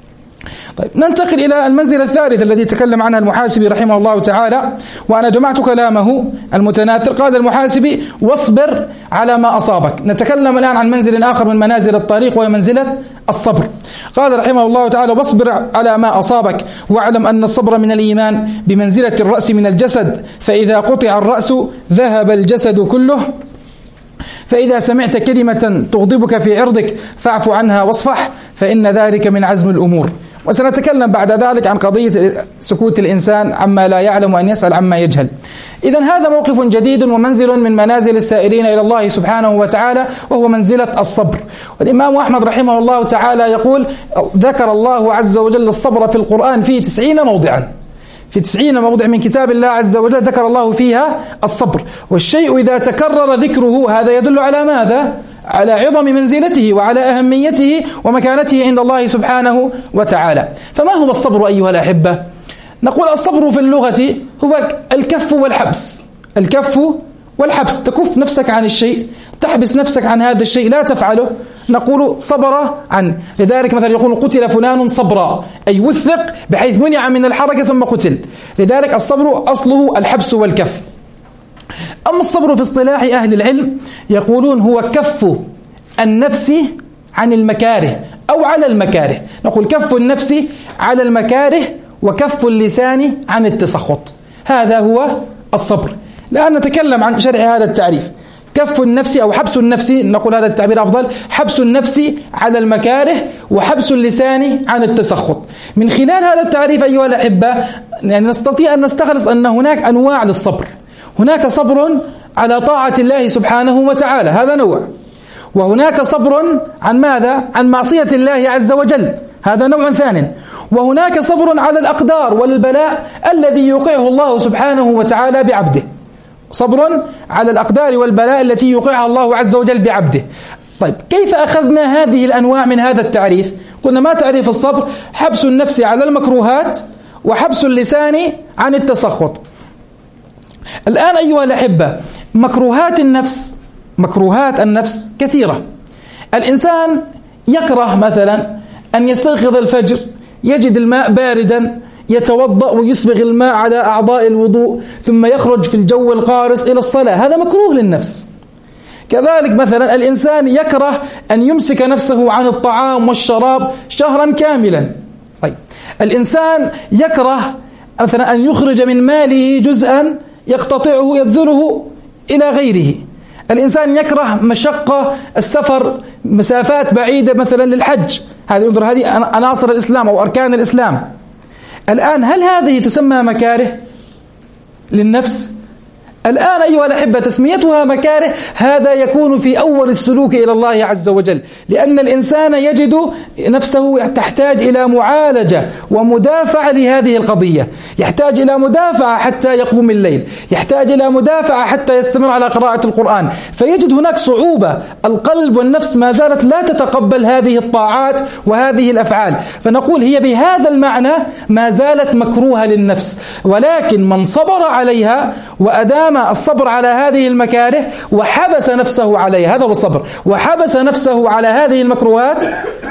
طيب، ننتقل إلى المنزلة الثالثة التي تكلم عنها المحاسبي رحمه الله تعالى، وأنا جمعت كلامه المتناثر. قال المحاسبي: واصبر على ما أصابك. نتكلم الآن عن منزل آخر من منازل الطريق، وهي منزلة الصبر. قال رحمه الله تعالى: واصبر على ما أصابك، واعلم أن الصبر من الإيمان بمنزلة الرأس من الجسد، فإذا قطع الرأس ذهب الجسد كله. فإذا سمعت كلمة تغضبك في عرضك فاعف عنها واصفح، فإن ذلك من عزم الأمور. وسنتكلم بعد ذلك عن قضية سكوت الإنسان عما لا يعلم وأن يسأل عما يجهل. إذن هذا موقف جديد ومنزل من منازل السائرين إلى الله سبحانه وتعالى، وهو منزلة الصبر. والإمام أحمد رحمه الله تعالى يقول: ذكر الله عز وجل الصبر في القرآن في تسعين موضعا، في تسعين موضع من كتاب الله عز وجل ذكر الله فيها الصبر. والشيء إذا تكرر ذكره هذا يدل على ماذا؟ على عظم منزلته وعلى أهميته ومكانته عند الله سبحانه وتعالى. فما هو الصبر أيها الأحبة؟ نقول الصبر في اللغة هو الكف والحبس. الكف والحبس، تكف نفسك عن الشيء، تحبس نفسك عن هذا الشيء، لا تفعله، نقول صبر عنه. لذلك مثلا يقول قتل فلان صبرا، أي وثق بحيث منع من الحركة ثم قتل. لذلك الصبر أصله الحبس والكف. أما الصبر في اصطلاح أهل العلم يقولون هو كف النفس عن المكاره أو على المكاره. نقول كف النفس على المكاره وكف اللسان عن التسخط، هذا هو الصبر. الآن نتكلم عن شرح هذا التعريف. كف النفس أو حبس النفس، نقول هذا التعبير أفضل، حبس النفس على المكاره وحبس اللسان عن التسخط. من خلال هذا التعريف أيها الأحبة يعني نستطيع أن نستخلص أن هناك أنواع للصبر. هناك صبر على طاعة الله سبحانه وتعالى، هذا نوع. وهناك صبر عن ماذا؟ عن معصية الله عز وجل، هذا نوع ثاني. وهناك صبر على الأقدار والبلاء الذي يوقعه الله سبحانه وتعالى بعبده، صبر على الأقدار والبلاء التي يوقعها الله عز وجل بعبده. طيب كيف أخذنا هذه الأنواع من هذا التعريف؟ قلنا ما تعريف الصبر؟ حبس النفس على المكروهات وحبس اللسان عن التسخط. الآن أيها الأحبة مكروهات النفس، مكروهات النفس كثيرة. الإنسان يكره مثلا أن يستيقظ الفجر يجد الماء باردا يتوضأ ويسبغ الماء على أعضاء الوضوء ثم يخرج في الجو القارس إلى الصلاة، هذا مكروه للنفس. كذلك مثلا الإنسان يكره أن يمسك نفسه عن الطعام والشراب شهرا كاملا. طيب الإنسان يكره مثلا أن يخرج من ماله جزءا يقتطعه يبذله إلى غيره. الإنسان يكره مشقة السفر مسافات بعيدة مثلا للحج، هذه انظر هذه عناصر الإسلام أو أركان الإسلام. الآن هل هذه تسمى مكاره للنفس؟ الآن أيها الأحبة تسميتها مكاره هذا يكون في أول السلوك إلى الله عز وجل، لأن الإنسان يجد نفسه تحتاج إلى معالجة ومدافعة لهذه القضية، يحتاج إلى مدافعة حتى يقوم الليل، يحتاج إلى مدافعة حتى يستمر على قراءة القرآن، فيجد هناك صعوبة، القلب والنفس ما زالت لا تتقبل هذه الطاعات وهذه الأفعال، فنقول هي بهذا المعنى ما زالت مكروهة للنفس. ولكن من صبر عليها وأدام الصبر على هذه المكاره وحبس نفسه عليها، هذا هو الصبر، وحبس نفسه على هذه المكروهات،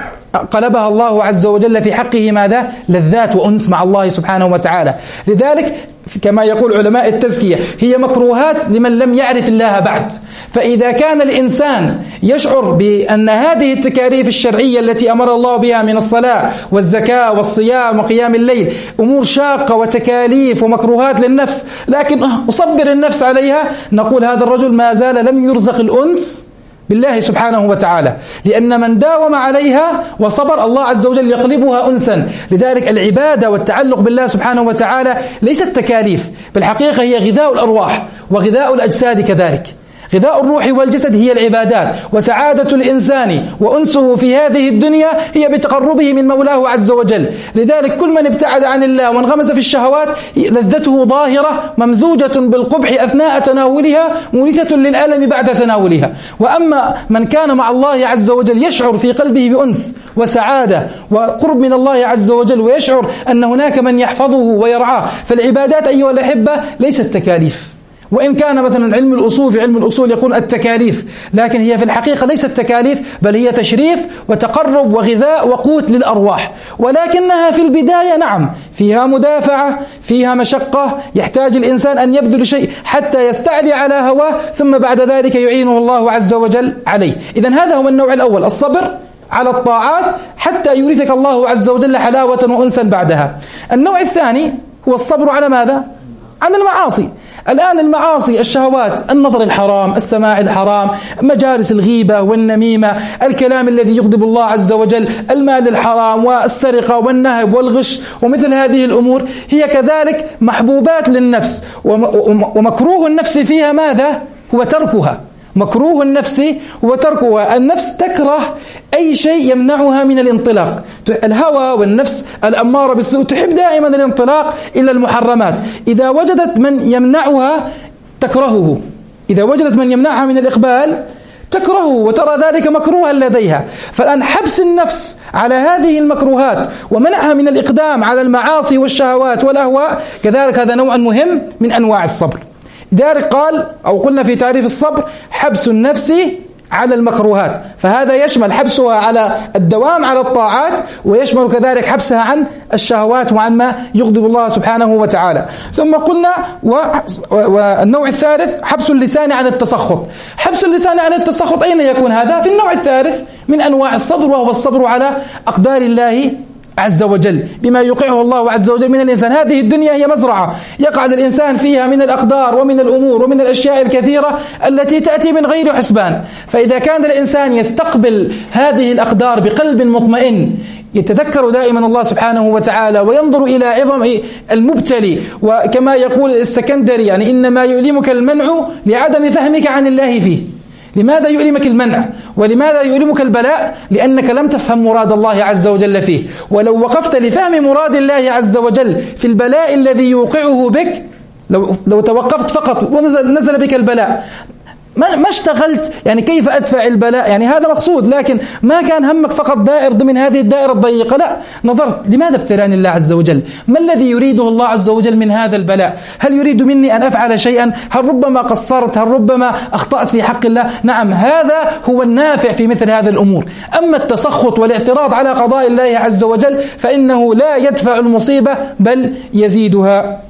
قلبها الله عز وجل في حقه ماذا؟ لذات وأنس مع الله سبحانه وتعالى. لذلك كما يقول علماء التزكية هي مكروهات لمن لم يعرف الله بعد. فإذا كان الإنسان يشعر بأن هذه التكاليف الشرعية التي أمر الله بها من الصلاة والزكاة والصيام وقيام الليل أمور شاقة وتكاليف ومكروهات للنفس، لكن أصبر النفس عليها، نقول هذا الرجل ما زال لم يرزق الأنس بالله سبحانه وتعالى، لأن من داوم عليها وصبر الله عز وجل يقلبها أنسا. لذلك العبادة والتعلق بالله سبحانه وتعالى ليست تكاليف، بالحقيقة هي غذاء الأرواح وغذاء الأجساد كذلك. غذاء الروح والجسد هي العبادات، وسعادة الإنسان وأنسه في هذه الدنيا هي بتقربه من مولاه عز وجل. لذلك كل من ابتعد عن الله وانغمس في الشهوات لذته ظاهرة ممزوجة بالقبح أثناء تناولها مورثة للألم بعد تناولها. وأما من كان مع الله عز وجل يشعر في قلبه بأنس وسعادة وقرب من الله عز وجل، ويشعر أن هناك من يحفظه ويرعاه. فالعبادات أيها الأحبة ليست تكاليف، وإن كان مثلا علم الأصول في علم الأصول يقول التكاليف، لكن هي في الحقيقة ليست تكاليف، بل هي تشريف وتقرب وغذاء وقوت للأرواح. ولكنها في البداية نعم فيها مدافعة، فيها مشقة، يحتاج الإنسان أن يبذل شيء حتى يستعلي على هواه، ثم بعد ذلك يعينه الله عز وجل عليه. إذن هذا هو النوع الأول، الصبر على الطاعات حتى يورثك الله عز وجل حلاوة وأنسا بعدها. النوع الثاني هو الصبر على ماذا؟ عن المعاصي. الآن المعاصي، الشهوات، النظر الحرام، السماع الحرام، مجالس الغيبة والنميمة، الكلام الذي يغضب الله عز وجل، المال الحرام والسرقة والنهب والغش ومثل هذه الأمور هي كذلك محبوبات للنفس، ومكروه النفس فيها ماذا؟ هو تركها. مكروه النفس وتركها. النفس تكره أي شيء يمنعها من الانطلاق، الهوى والنفس الأمارة بالسوء تحب دائما الانطلاق إلى المحرمات. إذا وجدت من يمنعها تكرهه، إذا وجدت من يمنعها من الإقبال تكرهه وترى ذلك مكروها لديها. فالآن حبس النفس على هذه المكروهات ومنعها من الإقدام على المعاصي والشهوات والأهواء كذلك هذا نوع مهم من أنواع الصبر. لذلك قال أو قلنا في تعريف الصبر حبس النفس على المكروهات، فهذا يشمل حبسها على الدوام على الطاعات ويشمل كذلك حبسها عن الشهوات وعن ما يغضب الله سبحانه وتعالى. ثم قلنا والنوع الثالث حبس اللسان عن التسخط. حبس اللسان عن التسخط أين يكون هذا؟ في النوع الثالث من أنواع الصبر، وهو الصبر على أقدار الله عز وجل بما يوقعه الله عز وجل من الإنسان. هذه الدنيا هي مزرعة يقعد الإنسان فيها من الأقدار ومن الأمور ومن الأشياء الكثيرة التي تأتي من غير حسبان. فإذا كان الإنسان يستقبل هذه الأقدار بقلب مطمئن يتذكر دائما الله سبحانه وتعالى وينظر إلى عظم المبتلي، وكما يقول السكندري يعني إنما يؤلمك المنع لعدم فهمك عن الله فيه. لماذا يؤلمك المنع ولماذا يؤلمك البلاء؟ لأنك لم تفهم مراد الله عز وجل فيه. ولو وقفت لفهم مراد الله عز وجل في البلاء الذي يوقعه بك، لو, لو توقفت فقط ونزل نزل بك البلاء ما ما اشتغلت يعني كيف أدفع البلاء، يعني هذا مقصود، لكن ما كان همك فقط دائر ضمن هذه الدائرة الضيقة، لا، نظرت لماذا ابتلاني الله عز وجل؟ ما الذي يريده الله عز وجل من هذا البلاء؟ هل يريد مني أن أفعل شيئا؟ هل ربما قصرت؟ هل ربما أخطأت في حق الله؟ نعم، هذا هو النافع في مثل هذه الأمور. أما التسخط والاعتراض على قضاء الله عز وجل فإنه لا يدفع المصيبة بل يزيدها.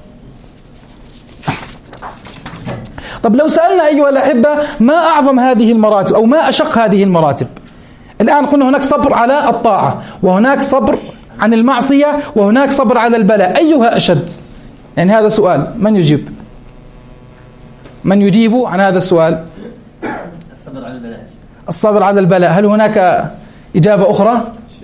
طب لو سألنا أيها الأحبة ما أعظم هذه المراتب أو ما أشق هذه المراتب؟ الآن قلنا هناك صبر على الطاعة وهناك صبر عن المعصية وهناك صبر على البلاء، أيها أشد؟ يعني هذا سؤال، من يجيب؟ من يجيب عن هذا السؤال؟ الصبر على البلاء. الصبر على البلاء. هل هناك إجابة أخرى؟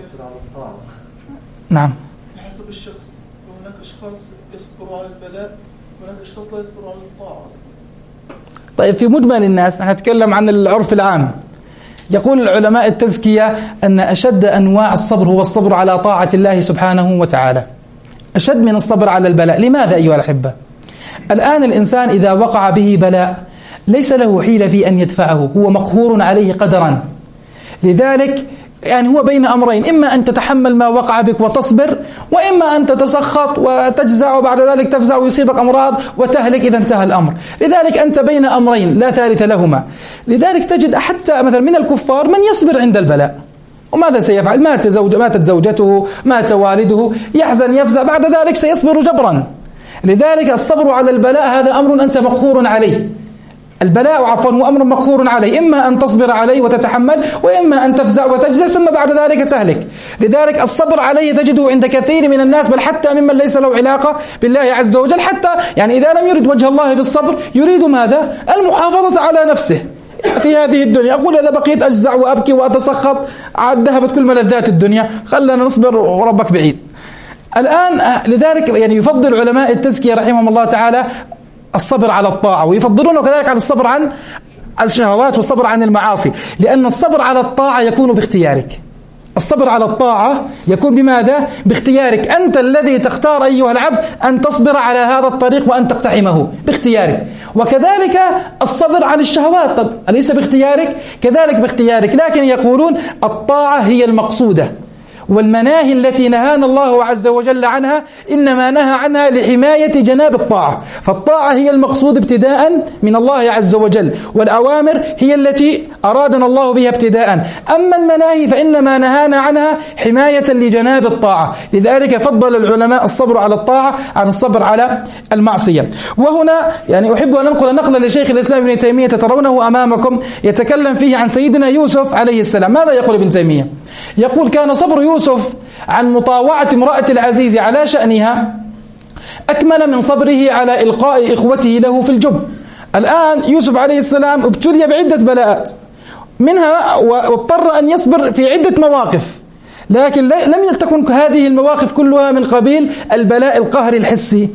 نعم، حسب الشخص، هناك أشخاص يصبروا على البلاء وهناك أشخاص لا يصبروا على الطاعة. طيب في مجمل الناس نتكلم عن العرف العام. يقول العلماء التزكية أن أشد أنواع الصبر هو الصبر على طاعة الله سبحانه وتعالى، أشد من الصبر على البلاء. لماذا أيها الأحبة؟ الآن الإنسان إذا وقع به بلاء ليس له حيلة في أن يدفعه، هو مقهور عليه قدرا. لذلك يعني هو بين أمرين، إما أن تتحمل ما وقع بك وتصبر، وإما أن تتسخط وتجزع وبعد ذلك تفزع ويصيبك أمراض وتهلك إذا انتهى الأمر. لذلك أنت بين أمرين لا ثالث لهما. لذلك تجد حتى مثلا من الكفار من يصبر عند البلاء، وماذا سيفعل؟ مات زوج ماتت زوجته، مات والده، يحزن يفزع، بعد ذلك سيصبر جبرا. لذلك الصبر على البلاء هذا أمر أنت مقهور عليه. البلاء عفوا هو أمر مقهور عليه، إما أن تصبر عليه وتتحمل، وإما أن تفزع وتجزع ثم بعد ذلك تهلك. لذلك الصبر عليه تجده عند كثير من الناس، بل حتى ممن ليس له علاقة بالله عز وجل، حتى يعني إذا لم يرد وجه الله بالصبر يريد ماذا؟ المحافظة على نفسه في هذه الدنيا. أقول إذا بقيت أجزع وأبكي وأتسخط عاد ذهبت كل ملذات الدنيا، خلنا نصبر وربك بعيد. الآن لذلك يعني يفضل علماء التزكية رحمهم الله تعالى الصبر على الطاعة، ويفضلونه كذلك على الصبر عن الشهوات والصبر عن المعاصي، لأن الصبر على الطاعة يكون باختيارك. الصبر على الطاعة يكون بماذا؟ باختيارك. أنت الذي تختار أيها العبد أن تصبر على هذا الطريق وأن تقتحمه باختيارك. وكذلك الصبر عن الشهوات، طب أليس باختيارك؟ كذلك باختيارك. لكن يقولون الطاعة هي المقصودة، والمناهي التي نهانا الله عز وجل عنها إنما نهى عنها لحماية جناب الطاعة. فالطاعة هي المقصود ابتداء من الله عز وجل، والأوامر هي التي أرادنا الله بها ابتداء. أما المناهي فإنما نهانا عنها حماية لجناب الطاعة. لذلك فضل العلماء الصبر على الطاعة عن الصبر على المعصية. وهنا يعني أحب أن أنقل نقلا لشيخ الإسلام ابن تيمية ترونه أمامكم، يتكلم فيه عن سيدنا يوسف عليه السلام. ماذا يقول ابن تيمية؟ يقول كان صبر يوسف يوسف عن مطاوعة امرأة العزيز على شأنها أكمل من صبره على إلقاء إخوته له في الجب. الآن يوسف عليه السلام ابتلي بعدة بلاءات، منها واضطر أن يصبر في عدة مواقف، لكن لم تكن هذه المواقف كلها من قبيل البلاء القهري الحسي،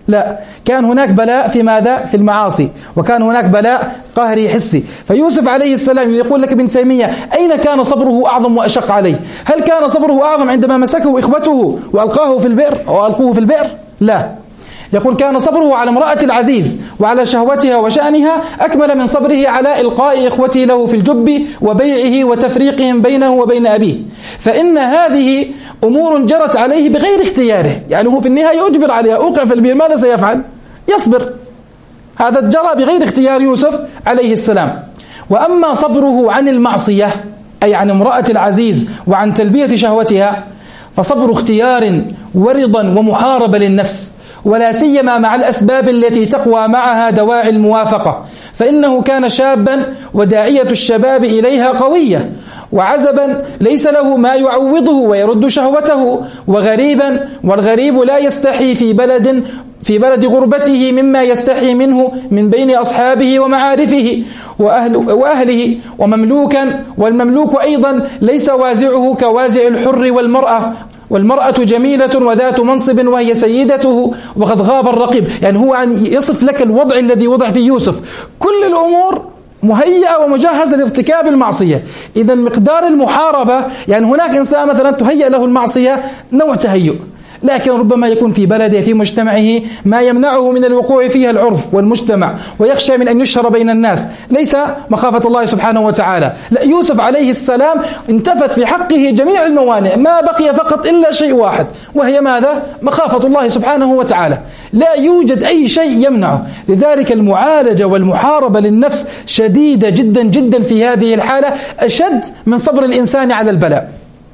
لا، كان هناك بلاء في ماذا؟ في المعاصي، وكان هناك بلاء قهري حسي. فيوسف عليه السلام يقول لك ابن تيمية: أين كان صبره أعظم وأشق عليه؟ هل كان صبره أعظم عندما مسكه إخوته وألقاه في البئر أو ألقوه في البئر؟ لا، يقول كان صبره على امرأة العزيز وعلى شهوتها وشأنها أكمل من صبره على إلقاء إخوته له في الجب وبيعه وتفريقهم بينه وبين أبيه، فإن هذه أمور جرت عليه بغير اختياره، يعني هو في النهاية أجبر عليها، أوقع في البئر، ماذا سيفعل؟ يصبر. هذا جرى بغير اختيار يوسف عليه السلام. وأما صبره عن المعصية، أي عن امرأة العزيز وعن تلبية شهوتها، فصبر اختيار ورضا ومحاربة للنفس، ولا سيما مع الأسباب التي تقوى معها دواعي الموافقة، فإنه كان شابا وداعية الشباب إليها قوية، وعزبا ليس له ما يعوضه ويرد شهوته، وغريبا والغريب لا يستحي في بلد في بلد غربته مما يستحي منه من بين أصحابه ومعارفه وأهل وأهله، ومملوكا والمملوك أيضا ليس وازعه كوازع الحر والمرأة، والمرأة جميلة وذات منصب وهي سيدته وقد غاب الرقيب. يعني هو عن يصف لك الوضع الذي وضع فيه يوسف، كل الأمور مهيئة ومجهزة لارتكاب المعصية. إذا مقدار المحاربة، يعني هناك إنسان مثلا تهيأ له المعصية نوع تهيؤ، لكن ربما يكون في بلده في مجتمعه ما يمنعه من الوقوع فيها العرف والمجتمع، ويخشى من أن يشهر بين الناس، ليس مخافة الله سبحانه وتعالى. لا، يوسف عليه السلام انتفت في حقه جميع الموانع، ما بقي فقط إلا شيء واحد، وهي ماذا؟ مخافة الله سبحانه وتعالى. لا يوجد أي شيء يمنعه. لذلك المعالجة والمحاربة للنفس شديدة جدا جدا في هذه الحالة، أشد من صبر الإنسان على البلاء.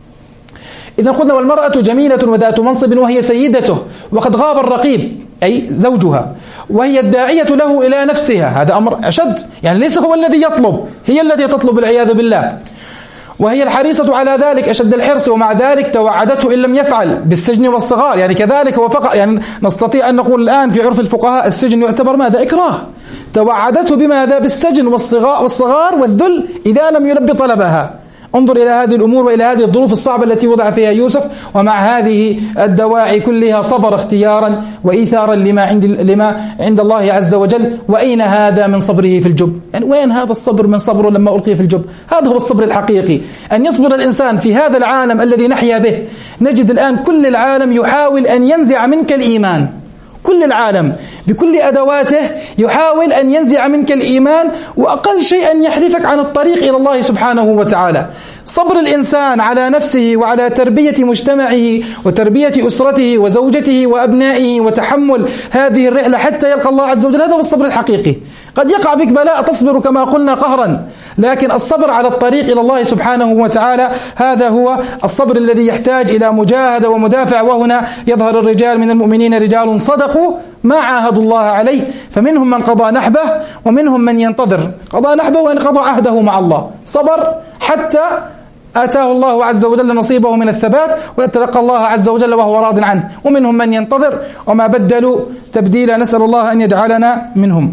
إذا قلنا والمرأة جميلة وذات منصب وهي سيدته وقد غاب الرقيب، أي زوجها، وهي الداعية له إلى نفسها، هذا أمر أشد، يعني ليس هو الذي يطلب، هي التي تطلب العياذ بالله، وهي الحريصة على ذلك أشد الحرص، ومع ذلك توعدته إن لم يفعل بالسجن والصغار. يعني كذلك وفق، يعني نستطيع أن نقول الآن في عرف الفقهاء السجن يعتبر ماذا؟ إكراه. توعدته بماذا؟ بالسجن والصغار والذل إذا لم يلبي طلبها. انظر إلى هذه الأمور وإلى هذه الظروف الصعبة التي وضع فيها يوسف، ومع هذه الدواعي كلها صبر اختيارا وإيثارا لما عند لما عند الله عز وجل. وأين هذا من صبره في الجب؟ يعني وين هذا الصبر من صبره لما ألقي في الجب؟ هذا هو الصبر الحقيقي، أن يصبر الإنسان في هذا العالم الذي نحيا به. نجد الآن كل العالم يحاول أن ينزع منك الإيمان، كل العالم بكل أدواته يحاول أن ينزع منك الإيمان، وأقل شيء أن يحرفك عن الطريق إلى الله سبحانه وتعالى. صبر الإنسان على نفسه وعلى تربية مجتمعه وتربية أسرته وزوجته وأبنائه وتحمل هذه الرحلة حتى يلقى الله عز وجل، هذا هو الصبر الحقيقي. قد يقع بك بلاء تصبر كما قلنا قهرا، لكن الصبر على الطريق إلى الله سبحانه وتعالى هذا هو الصبر الذي يحتاج إلى مجاهدة ومدافع. وهنا يظهر الرجال من المؤمنين رجال صدقوا ما عاهدوا الله عليه، فمنهم من قضى نحبه ومنهم من ينتظر. قضى نحبه وإن قضى عهده مع الله، صبر حتى آتاه الله عز وجل نصيبه من الثبات ويتلقى الله عز وجل وهو راض عنه. ومنهم من ينتظر وما بدلوا تبديلا، نسأل الله أن يجعلنا منهم.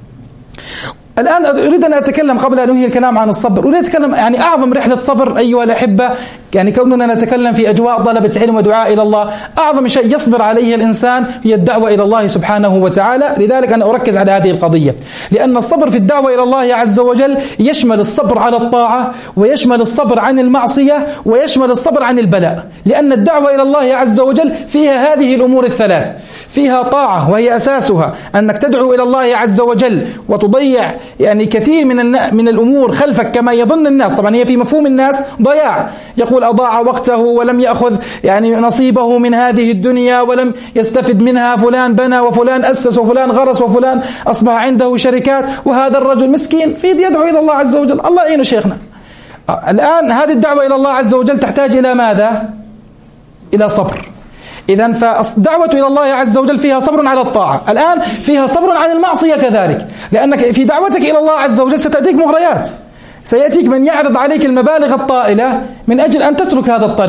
الآن أريد أن أتكلم قبل أن أنهي الكلام عن الصبر، أريد أن أتكلم يعني أعظم رحلة صبر أيها الأحبة، يعني كوننا نتكلم في أجواء طلبة علم ودعاء إلى الله، أعظم شيء يصبر عليه الإنسان هي الدعوة إلى الله سبحانه وتعالى. لذلك أنا أركز على هذه القضية، لأن الصبر في الدعوة إلى الله عز وجل يشمل الصبر على الطاعة، ويشمل الصبر عن المعصية، ويشمل الصبر عن البلاء. لأن الدعوة إلى الله عز وجل فيها هذه الأمور الثلاث، فيها طاعة وهي أساسها أنك تدعو إلى الله عز وجل وتضيع يعني كثير من من الأمور خلفك كما يظن الناس. طبعا هي في مفهوم الناس ضياع، يقول أضاع وقته ولم يأخذ يعني نصيبه من هذه الدنيا ولم يستفد منها، فلان بنى وفلان أسس وفلان غرس وفلان أصبح عنده شركات، وهذا الرجل مسكين في يدعو إلى الله عز وجل. الله يعينه شيخنا. الآن هذه الدعوة إلى الله عز وجل تحتاج إلى ماذا؟ إلى صبر. إذن فالدعوة إلى الله عز وجل فيها صبر على الطاعة، الآن فيها صبر عن المعصية كذلك، لأنك في دعوتك إلى الله عز وجل ستأتيك مغريات، سيأتيك من يعرض عليك المبالغ الطائلة من أجل أن تترك هذا الطريق،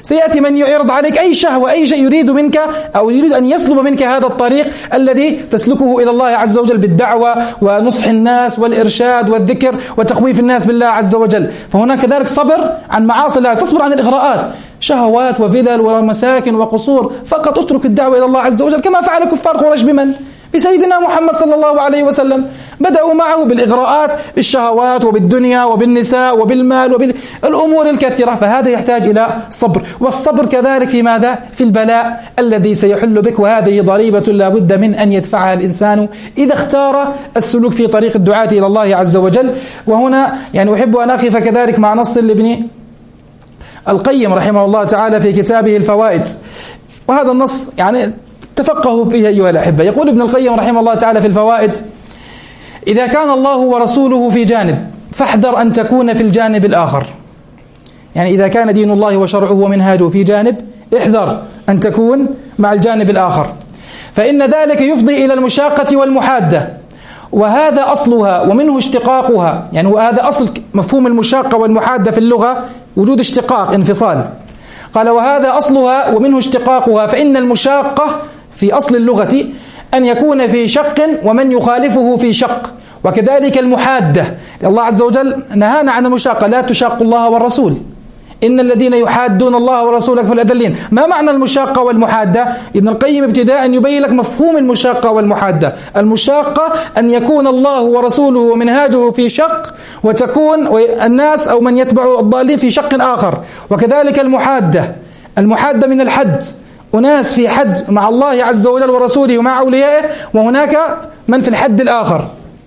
سيأتي من يعرض عليك أي شهوة، أي شيء يريد منك أو يريد أن يسلب منك هذا الطريق الذي تسلكه إلى الله عز وجل بالدعوة ونصح الناس والإرشاد والذكر وتخويف الناس بالله عز وجل. فهناك كذلك صبر عن معاصي الله، تصبر عن الإغراءات، شهوات وفلل ومساكن وقصور، فقط اترك الدعوة إلى الله عز وجل كما فعل كفار قريش بمن؟ بسيدنا محمد صلى الله عليه وسلم. بدأوا معه بالإغراءات، بالشهوات وبالدنيا وبالنساء وبالمال وبالأمور الكثيرة. فهذا يحتاج إلى صبر، والصبر كذلك في ماذا؟ في البلاء الذي سيحل بك، وهذه ضريبة لا بد من أن يدفعها الإنسان إذا اختار السلوك في طريق الدعاة إلى الله عز وجل. وهنا يعني أحب أن أقف كذلك مع نص لابن القيم رحمه الله تعالى في كتابه الفوائد، وهذا النص يعني تفقهوا فيه أيها الأحبة. يقول ابن القيم رحمه الله تعالى في الفوائد: إذا كان الله ورسوله في جانب فاحذر أن تكون في الجانب الآخر. يعني إذا كان دين الله وشرعه ومنهاجه في جانب، احذر أن تكون مع الجانب الآخر، فإن ذلك يفضي إلى المشاقة والمحادة، وهذا أصلها ومنه اشتقاقها. يعني وهذا أصل مفهوم المشاقة والمحادة في اللغة، وجود اشتقاق انفصال. قال: وهذا أصلها ومنه اشتقاقها، فإن المشاقة في أصل اللغة أن يكون في شق ومن يخالفه في شق، وكذلك المحادة. الله عز وجل نهانا عن المشاقة: لا تشاقوا الله والرسول، إن الذين يحادون الله ورسوله فالأذلين. ما معنى المشاقة والمحادة؟ ابن القيم ابتداء يبين لك مفهوم المشاقة والمحادة. المشاقة أن يكون الله ورسوله ومنهاجه في شق، وتكون الناس أو من يتبع الضالين في شق آخر. وكذلك المحادة، المحادة من الحد، أناس في حد مع الله عز وجل ورسوله ومع أوليائه، وهناك من في الحد الآخر.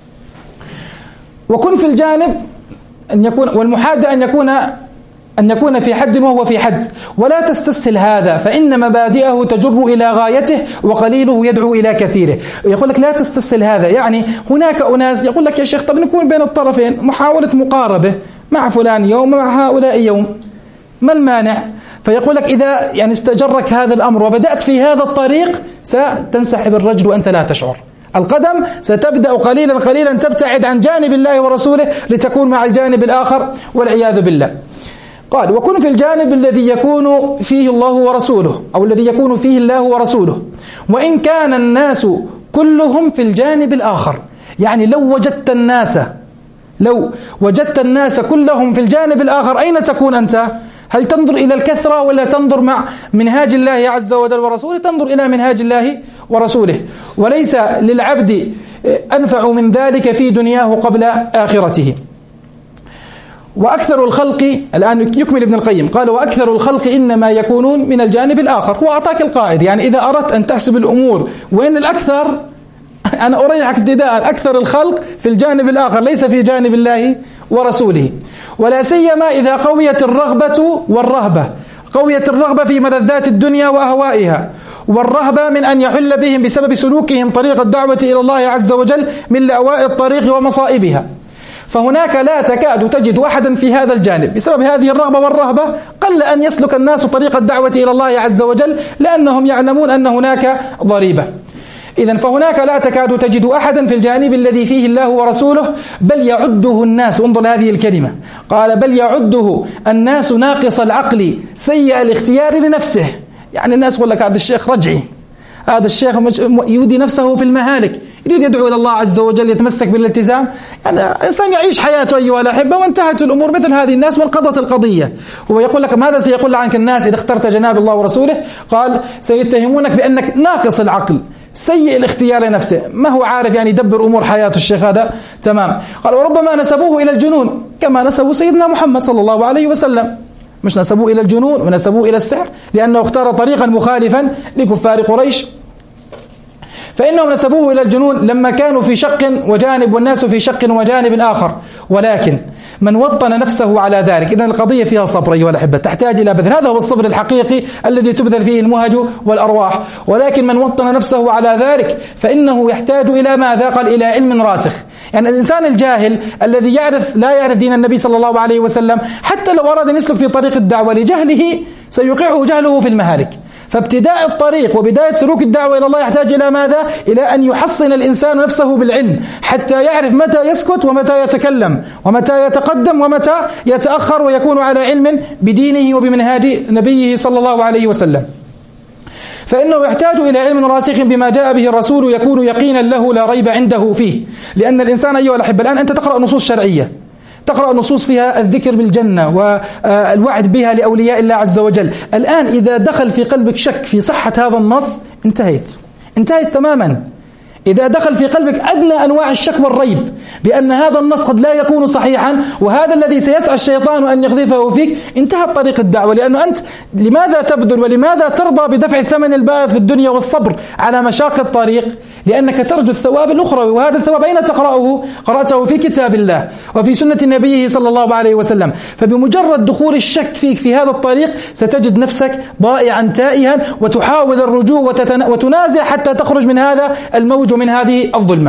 وكن في الجانب أن يكون، والمحادة أن يكون أن يكون في حد وهو في حد، ولا تستسهل هذا، فإن مبادئه تجر إلى غايته وقليله يدعو إلى كثيره. يقول لك لا تستسهل هذا، يعني هناك أناس يقول لك: يا شيخ طب نكون بين الطرفين، محاولة مقاربة مع فلان يوم ومع هؤلاء يوم، ما المانع؟ فيقول لك إذا يعني استجرك هذا الأمر وبدأت في هذا الطريق ستنسحب الرجل وأنت لا تشعر. القدم ستبدأ قليلا قليلا تبتعد عن جانب الله ورسوله لتكون مع الجانب الآخر والعياذ بالله. قال: وكن في الجانب الذي يكون فيه الله ورسوله، أو الذي يكون فيه الله ورسوله، وإن كان الناس كلهم في الجانب الآخر. يعني لو وجدت الناس لو وجدت الناس كلهم في الجانب الآخر، أين تكون أنت؟ هل تنظر إلى الكثرة ولا تنظر مع منهاج الله عز وجل ورسوله؟ تنظر إلى منهاج الله ورسوله. وليس للعبد أنفع من ذلك في دنياه قبل آخرته. وأكثر الخلق، الآن يكمل ابن القيم، قال: وأكثر الخلق إنما يكونون من الجانب الآخر. هو أعطاك القاعدة، يعني إذا أردت أن تحسب الأمور وإن الأكثر، أنا أريحك ابتداء، أكثر الخلق في الجانب الآخر ليس في جانب الله ورسوله. ولا سيما إذا قويت الرغبة والرهبة. قويت الرغبة في ملذات الدنيا وأهوائها، والرهبة من أن يحل بهم بسبب سلوكهم طريق الدعوة إلى الله عز وجل من لأواء الطريق ومصائبها. فهناك لا تكاد تجد أحدا في هذا الجانب. بسبب هذه الرغبة والرهبة قل أن يسلك الناس طريق الدعوة إلى الله عز وجل، لأنهم يعلمون أن هناك ضريبة. إذن فهناك لا تكاد تجد أحدا في الجانب الذي فيه الله ورسوله، بل يعده الناس، انظر هذه الكلمة، قال: بل يعده الناس ناقص العقل سيء الاختيار لنفسه. يعني الناس يقول لك: هذا الشيخ رجعي، هذا الشيخ يودي نفسه في المهالك، يريد يدعو إلى الله عز وجل، يتمسك بالالتزام. يعني إنسان يعيش حياته أيها الأحبة وانتهت الأمور مثل هذه الناس وانقضت القضية. هو يقول لك: ماذا سيقول عنك الناس إذا اخترت جناب الله ورسوله؟ قال: سيتهمونك بأنك ناقص العقل سيء الاختيار لنفسه، ما هو عارف يعني يدبر أمور حياته الشيخ هذا. تمام. قال: وربما نسبوه إلى الجنون كما نسبوا سيدنا محمد صلى الله عليه وسلم. مش نسبوه إلى الجنون ونسبوه إلى السحر لأنه اختار طريقا مخالفا لكفار قريش، فإنهم نسبوه إلى الجنون لما كانوا في شق وجانب والناس في شق وجانب آخر. ولكن من وطن نفسه على ذلك، إذن القضية فيها صبر أيها الأحبة، تحتاج إلى بذل. هذا هو الصبر الحقيقي الذي تبذل فيه المهج والأرواح. ولكن من وطن نفسه على ذلك فإنه يحتاج إلى ماذا؟ قال: إلى علم راسخ. يعني الإنسان الجاهل الذي يعرف لا يعرف دين النبي صلى الله عليه وسلم، حتى لو أراد أن يسلك في طريق الدعوة لجهله سيوقعه جهله في المهالك. فابتداء الطريق وبداية سلوك الدعوة إلى الله يحتاج إلى ماذا؟ إلى أن يحصن الإنسان نفسه بالعلم حتى يعرف متى يسكت ومتى يتكلم ومتى يتقدم ومتى يتأخر، ويكون على علم بدينه وبمنهاج نبيه صلى الله عليه وسلم. فإنه يحتاج إلى علم راسخ بما جاء به الرسول يكون يقينا له لا ريب عنده فيه. لأن الإنسان أيها الأحبة الآن أنت تقرأ نصوص شرعية، تقرأ نصوص فيها الذكر بالجنة والوعد بها لأولياء الله عز وجل. الآن إذا دخل في قلبك شك في صحة هذا النص انتهيت انتهيت تماما. إذا دخل في قلبك أدنى أنواع الشك والريب بأن هذا النص قد لا يكون صحيحا وهذا الذي سيسعى الشيطان أن يقذفه فيك، انتهت طريق الدعوة. لأنه أنت لماذا تبذل ولماذا ترضى بدفع الثمن الباهظ في الدنيا والصبر على مشاق الطريق؟ لأنك ترجو الثواب الأخروي، وهذا الثواب أين تقرأه؟ قرأته في كتاب الله وفي سنة نبيه صلى الله عليه وسلم. فبمجرد دخول الشك فيك في هذا الطريق ستجد نفسك ضائعا تائها وتحاول الرجوع وتنازع حتى تخرج من هذا الموج من هذه الظلمة.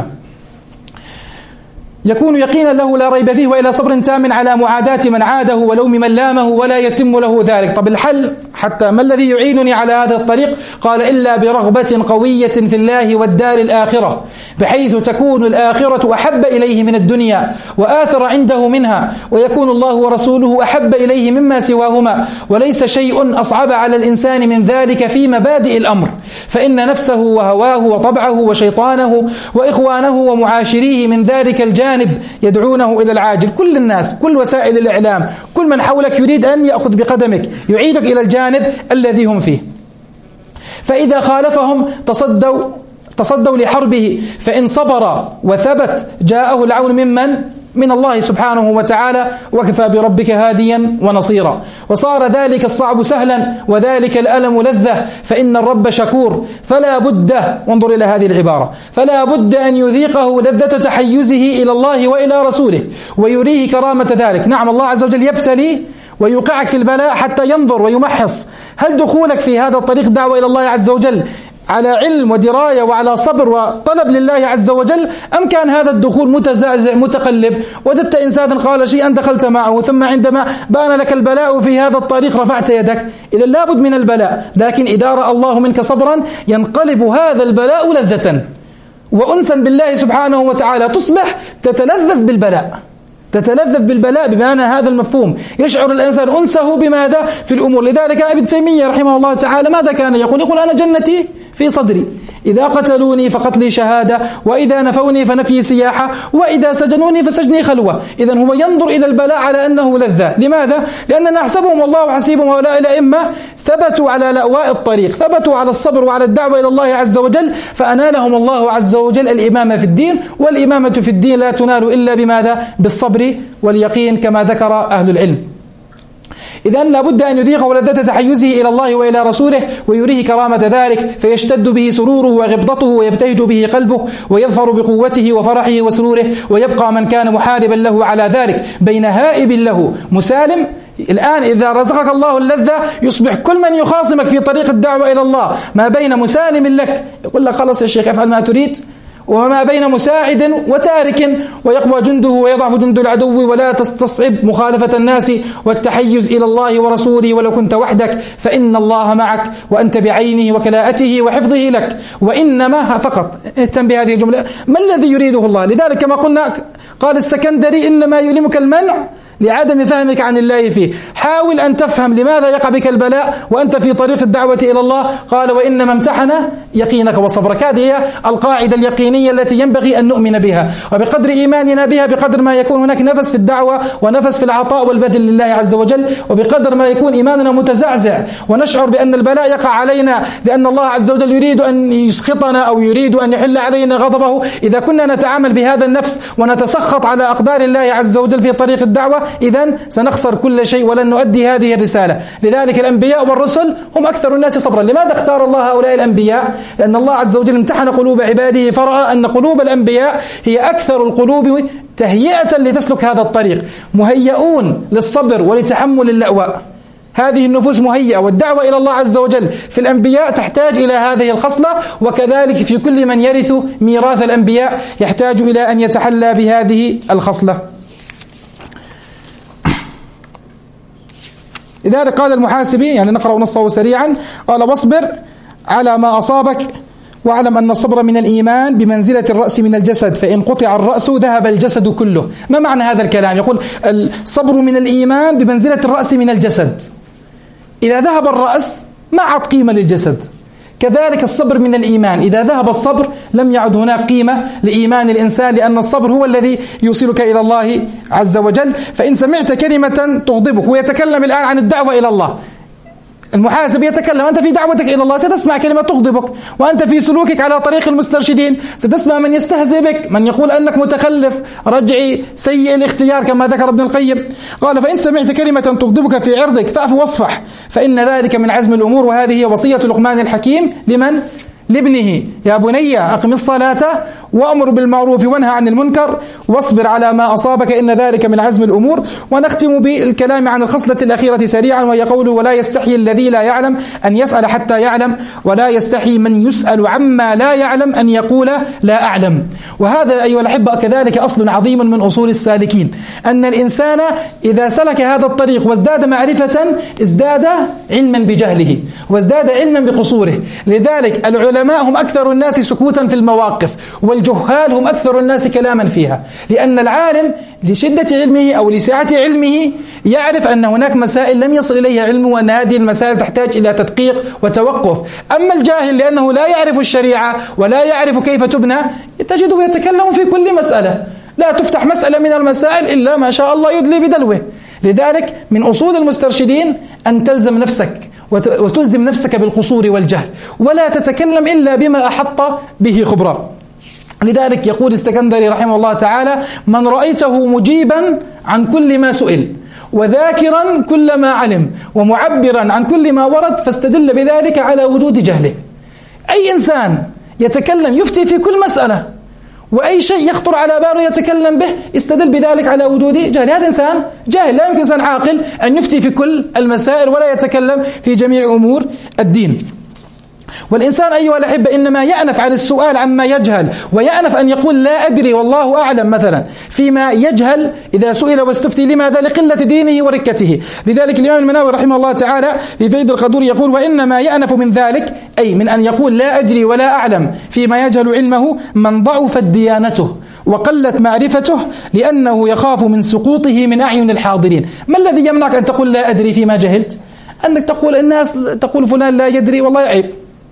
يكون يقينا له لا ريب فيه وإلى صبر تام على معاداة من عاده ولوم من لامه ولا يتم له ذلك. طب الحل حتى ما الذي يعينني على هذا الطريق؟ قال إلا برغبة قوية في الله والدار الآخرة، بحيث تكون الآخرة أحب إليه من الدنيا وآثر عنده منها، ويكون الله ورسوله أحب إليه مما سواهما، وليس شيء أصعب على الإنسان من ذلك في مبادئ الأمر، فإن نفسه وهواه وطبعه وشيطانه وإخوانه ومعاشريه من ذلك الجانب يدعونه إلى العاجل. كل الناس، كل وسائل الإعلام، كل من حولك يريد أن يأخذ بقدمك، يعيدك إلى الجانب الذي هم فيه. فإذا خالفهم تصدوا تصدوا لحربه، فإن صبر وثبت جاءه العون ممن؟ من الله سبحانه وتعالى، وكفى بربك هاديا ونصيرا. وصار ذلك الصعب سهلا وذلك الألم لذة، فإن الرب شكور، فلا بد، وانظر إلى هذه العبارة، فلا بد أن يذيقه لذة تحيزه إلى الله وإلى رسوله ويريه كرامة ذلك. نعم، الله عز وجل يبتلي ويوقعك في البلاء حتى ينظر ويمحص هل دخولك في هذا الطريق دعوة إلى الله عز وجل على علم ودراية وعلى صبر وطلب لله عز وجل، أم كان هذا الدخول متزعزع متقلب؟ وجدت إنسانا قال شيئا دخلت معه، ثم عندما بان لك البلاء في هذا الطريق رفعت يدك. إذا لابد من البلاء، لكن إذا رأى الله منك صبرا ينقلب هذا البلاء لذة وأنسا بالله سبحانه وتعالى، تصبح تتلذذ بالبلاء، تتلذذ بالبلاء بمعنى هذا المفهوم، يشعر الإنسان أنسه بماذا؟ في الأمور. لذلك ابن تيمية رحمه الله تعالى ماذا كان يقول؟ يقول أنا جنتي في صدري، إذا قتلوني فقتلي شهادة، وإذا نفوني فنفي سياحة، وإذا سجنوني فسجني خلوة. إذن هو ينظر إلى البلاء على أنه لذة. لماذا؟ لأننا نحسبهم والله حسيبهم هؤلاء الأئمة ثبتوا على لأواء الطريق، ثبتوا على الصبر وعلى الدعوة إلى الله عز وجل، فأنالهم الله عز وجل الإمامة في الدين. والإمامة في الدين لا تنال إلا بماذا؟ بالصبر واليقين كما ذكر أهل العلم. إذن لابد أن يذيقه لذة تحيزه إلى الله وإلى رسوله ويريه كرامة ذلك، فيشتد به سروره وغبطته ويبتهج به قلبه ويظفر بقوته وفرحه وسروره، ويبقى من كان محاربا له على ذلك بين هائب له مسالم. الآن إذا رزقك الله اللذة يصبح كل من يخاصمك في طريق الدعوة إلى الله ما بين مسالم لك يقول لك خلص يا شيخ افعل ما تريد، وما بين مساعد وتارك، ويقوى جنده ويضعف جند العدو، ولا تستصعب مخالفة الناس والتحيز إلى الله ورسوله ولو كنت وحدك، فإن الله معك وأنت بعينه وكلاءته وحفظه لك. وإنما فقط اهتم بهذه الجملة، ما الذي يريده الله؟ لذلك كما قلنا قال السكندري إنما يؤلمك المنع لعدم فهمك عن الله فيه. حاول أن تفهم لماذا يقع بك البلاء وأنت في طريق الدعوة إلى الله. قال وإنما امتحن يقينك وصبرك. هذه هي القاعدة اليقينية التي ينبغي أن نؤمن بها، وبقدر إيماننا بها بقدر ما يكون هناك نفس في الدعوة ونفس في العطاء والبذل لله عز وجل، وبقدر ما يكون إيماننا متزعزع ونشعر بأن البلاء يقع علينا لأن الله عز وجل يريد أن يسخطنا أو يريد أن يحل علينا غضبه. إذا كنا نتعامل بهذا النفس ونتسخط على أقدار الله عز وجل في طريق الدعوة، إذن سنخسر كل شيء ولن نؤدي هذه الرسالة. لذلك الأنبياء والرسل هم أكثر الناس صبرا. لماذا اختار الله هؤلاء الأنبياء؟ لأن الله عز وجل امتحن قلوب عباده فرأى أن قلوب الأنبياء هي أكثر القلوب تهيئة لتسلك هذا الطريق، مهيئون للصبر ولتحمل اللأواء. هذه النفوس مهيئة، والدعوة إلى الله عز وجل في الأنبياء تحتاج إلى هذه الخصلة، وكذلك في كل من يرث ميراث الأنبياء يحتاج إلى أن يتحلى بهذه الخصلة. لذلك قال المحاسبي، يعني نقرأ نصه سريعا، قال: واصبر على ما أصابك واعلم أن الصبر من الإيمان بمنزلة الرأس من الجسد، فإن قطع الرأس ذهب الجسد كله. ما معنى هذا الكلام؟ يقول الصبر من الإيمان بمنزلة الرأس من الجسد، إذا ذهب الرأس ما عاد قيمة للجسد. كذلك الصبر من الإيمان، إذا ذهب الصبر لم يعد هناك قيمة لإيمان الإنسان، لأن الصبر هو الذي يوصلك إلى الله عز وجل. فإن سمعت كلمة تغضبك، ويتكلم الآن عن الدعوة إلى الله، المحاسب يتكلم، أنت في دعوتك إلى الله ستسمع كلمة تغضبك، وأنت في سلوكك على طريق المسترشدين ستسمع من يستهزئ بك، من يقول أنك متخلف رجعي سيء الاختيار كما ذكر ابن القيم. قال: فإن سمعت كلمة تغضبك في عرضك فأعف واصفح، فإن ذلك من عزم الأمور. وهذه هي وصية لقمان الحكيم لمن؟ لابنه: يا بني أقم الصلاة وأمر بالمعروف وانهى عن المنكر واصبر على ما أصابك إن ذلك من عزم الأمور. ونختم بالكلام عن الخصلة الأخيرة سريعا، وهي قوله: ولا يستحي الذي لا يعلم أن يسأل حتى يعلم، ولا يستحي من يسأل عما لا يعلم أن يقول لا أعلم. وهذا أيها الأحبة كذلك أصل عظيم من أصول السالكين، أن الإنسان إذا سلك هذا الطريق وازداد معرفة ازداد علما بجهله وازداد علما بقصوره. لذلك العلماء هم أكثر الناس سكوتا في المواقف، والجهال هم أكثر الناس كلاما فيها، لأن العالم لشدة علمه أو لسعة علمه يعرف أن هناك مسائل لم يصل إليها علمه، وأن هذه المسائل تحتاج إلى تدقيق وتوقف. أما الجاهل لأنه لا يعرف الشريعة ولا يعرف كيف تبنى تجده يتكلم في كل مسألة، لا تفتح مسألة من المسائل إلا ما شاء الله يدلي بدلوه. لذلك من أصول المسترشدين أن تلزم نفسك وتلزم نفسك بالقصور والجهل، ولا تتكلم إلا بما أحط به خبرا. لذلك يقول السكندري رحمه الله تعالى: من رأيته مجيبا عن كل ما سئل وذاكرا كل ما علم ومعبرا عن كل ما ورد فاستدل بذلك على وجود جهله. أي إنسان يتكلم يفتي في كل مسألة، وأي شيء يخطر على باله يتكلم به استدل بذلك على وجود جهل. هذا إنسان جاهل، لا يمكن إنسان عاقل أن يفتي في كل المسائل ولا يتكلم في جميع أمور الدين. والإنسان أيها الأحبة إنما يأنف عن السؤال عما يجهل، ويأنف أن يقول لا أدري والله أعلم مثلا فيما يجهل إذا سئل واستفتي. لماذا؟ لقلة دينه وركته. لذلك الإمام المناوي رحمه الله تعالى في فيض القدور يقول: وإنما يأنف من ذلك، أي من أن يقول لا أدري ولا أعلم فيما يجهل علمه، من ضعفت ديانته وقلت معرفته لأنه يخاف من سقوطه من أعين الحاضرين. ما الذي يمنعك أن تقول لا أدري فيما جهلت؟ أنك تقول الناس تقول فلان لا يدري، والله عيب.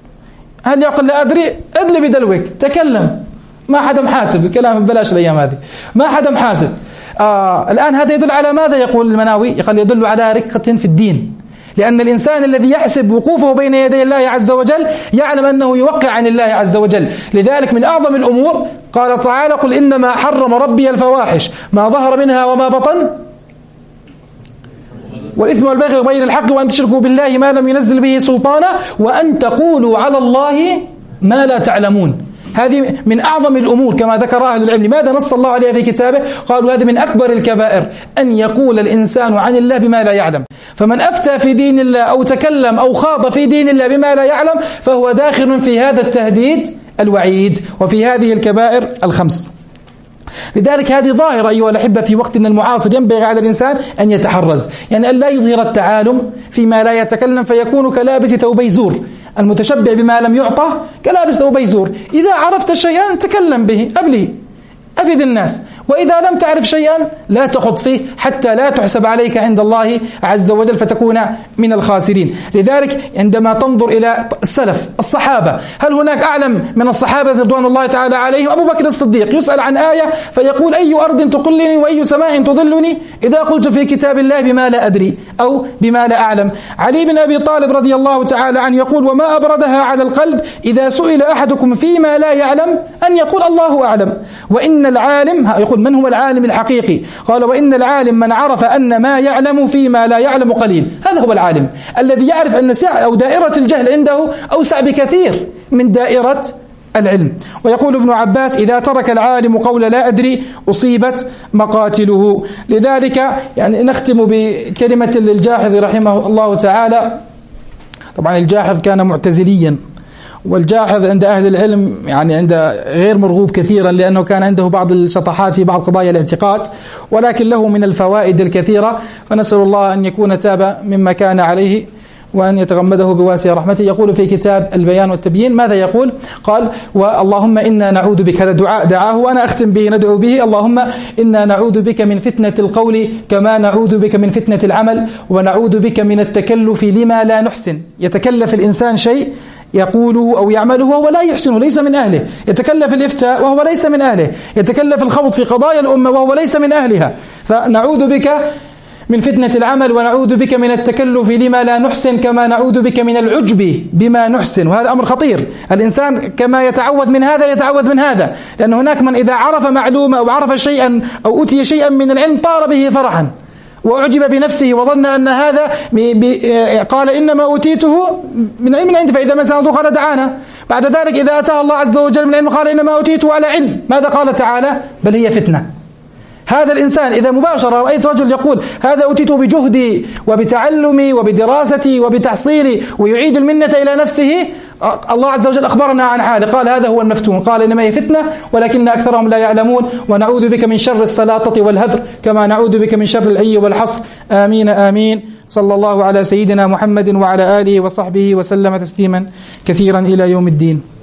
هل يقول لا أدري؟ أدلي بدلوك، تكلم، ما حدا محاسب. الكلام بلاش الأيام هذه، ما حدا محاسب. آه الآن هذا يدل على ماذا؟ يقول المناوي يقول يدل على رقة في الدين، لأن الإنسان الذي يحسب وقوفه بين يدي الله عز وجل يعلم أنه يوقع عن الله عز وجل. لذلك من أعظم الأمور قال تعالى: قل إنما حرم ربي الفواحش ما ظهر منها وما بطن والإثم والبغي وغير الحق وأن تشركوا بالله ما لم ينزل به سلطانا وأن تقولوا على الله ما لا تعلمون. هذه من أعظم الأمور كما ذكر أهل العلم. لماذا نص الله عليها في كتابه؟ قالوا هذا من أكبر الكبائر أن يقول الإنسان عن الله بما لا يعلم. فمن أفتى في دين الله أو تكلم أو خاض في دين الله بما لا يعلم فهو داخل في هذا التهديد الوعيد وفي هذه الكبائر الخمس. لذلك هذه ظاهرة أيها الأحبة في وقتنا المعاصر ينبغي على الإنسان أن يتحرز، يعني أن لا يظهر التعالم فيما لا يتكلم فيكون كلابس ثوبي زور. المتشبع بما لم يعطى كلابس ثوبي زور. إذا عرفت شيئا تكلم به أبله، أفد الناس، وإذا لم تعرف شيئا لا تخض فيه حتى لا تحسب عليك عند الله عز وجل فتكون من الخاسرين. لذلك عندما تنظر إلى السلف الصحابة، هل هناك أعلم من الصحابة رضوان الله تعالى عليهم؟ أبو بكر الصديق يسأل عن آية فيقول أي أرض تقلني وأي سماء تظلني إذا قلت في كتاب الله بما لا أدري أو بما لا أعلم. علي بن أبي طالب رضي الله تعالى عنه يقول وما أبردها على القلب إذا سئل أحدكم فيما لا يعلم أن يقول الله أعلم. وإن العالم، يقول من هو العالم الحقيقي؟ قال وإن العالم من عرف أن ما يعلم فيما لا يعلم قليل. هذا هو العالم الذي يعرف أن سعة أو دائرة الجهل عنده أوسع بكثير من دائرة العلم. ويقول ابن عباس إذا ترك العالم قول لا أدري أصيبت مقاتله. لذلك يعني نختم بكلمة الجاحظ رحمه الله تعالى. طبعا الجاحظ كان معتزليا والجاحظ عند أهل العلم يعني عند غير مرغوب كثيرا، لأنه كان عنده بعض الشطحات في بعض قضايا الاعتقاد، ولكن له من الفوائد الكثيرة، فنسأل الله أن يكون تاب مما كان عليه وأن يتغمده بواسع رحمته. يقول في كتاب البيان والتبيين ماذا يقول؟ قال: واللهم إنا نعوذ بك، هذا دعاء دعاه وأنا أختم به، ندعو به: اللهم إنا نعوذ بك من فتنة القول كما نعوذ بك من فتنة العمل، ونعوذ بك من التكلف لما لا نحسن. يتكلف الإنسان شيء يقوله أو يعمله وهو لا يحسنه، ليس من أهله. يتكلف الإفتاء وهو ليس من أهله. يتكلف الخوض في قضايا الأمة وهو ليس من أهلها. فنعوذ بك من فتنة العمل، ونعوذ بك من التكلف لما لا نحسن، كما نعوذ بك من العجب بما نحسن. وهذا أمر خطير. الإنسان كما يتعوذ من هذا يتعوذ من هذا، لأن هناك من إذا عرف معلومة أو عرف شيئا أو أوتي شيئا من العلم طار به فرحا وأعجب بنفسه وظن أن هذا قال إنما أوتيته من علم عندي، فإذا ما سنده قال دعانا. بعد ذلك إذا أتاه الله عز وجل من علم قال إنما أوتيته على علم. ماذا قال تعالى؟ بل هي فتنة. هذا الإنسان إذا مباشرة رأيت رجل يقول هذا أوتيته بجهدي وبتعلمي وبدراستي وبتحصيلي ويعيد المنة إلى نفسه، الله عز وجل أخبرنا عن حاله، قال هذا هو المفتون، قال إنما هي فتنة ولكن أكثرهم لا يعلمون. ونعوذ بك من شر السلاطة والهذر كما نعوذ بك من شر العي والحصر. آمين آمين. صلى الله على سيدنا محمد وعلى آله وصحبه وسلم تسليما كثيرا إلى يوم الدين.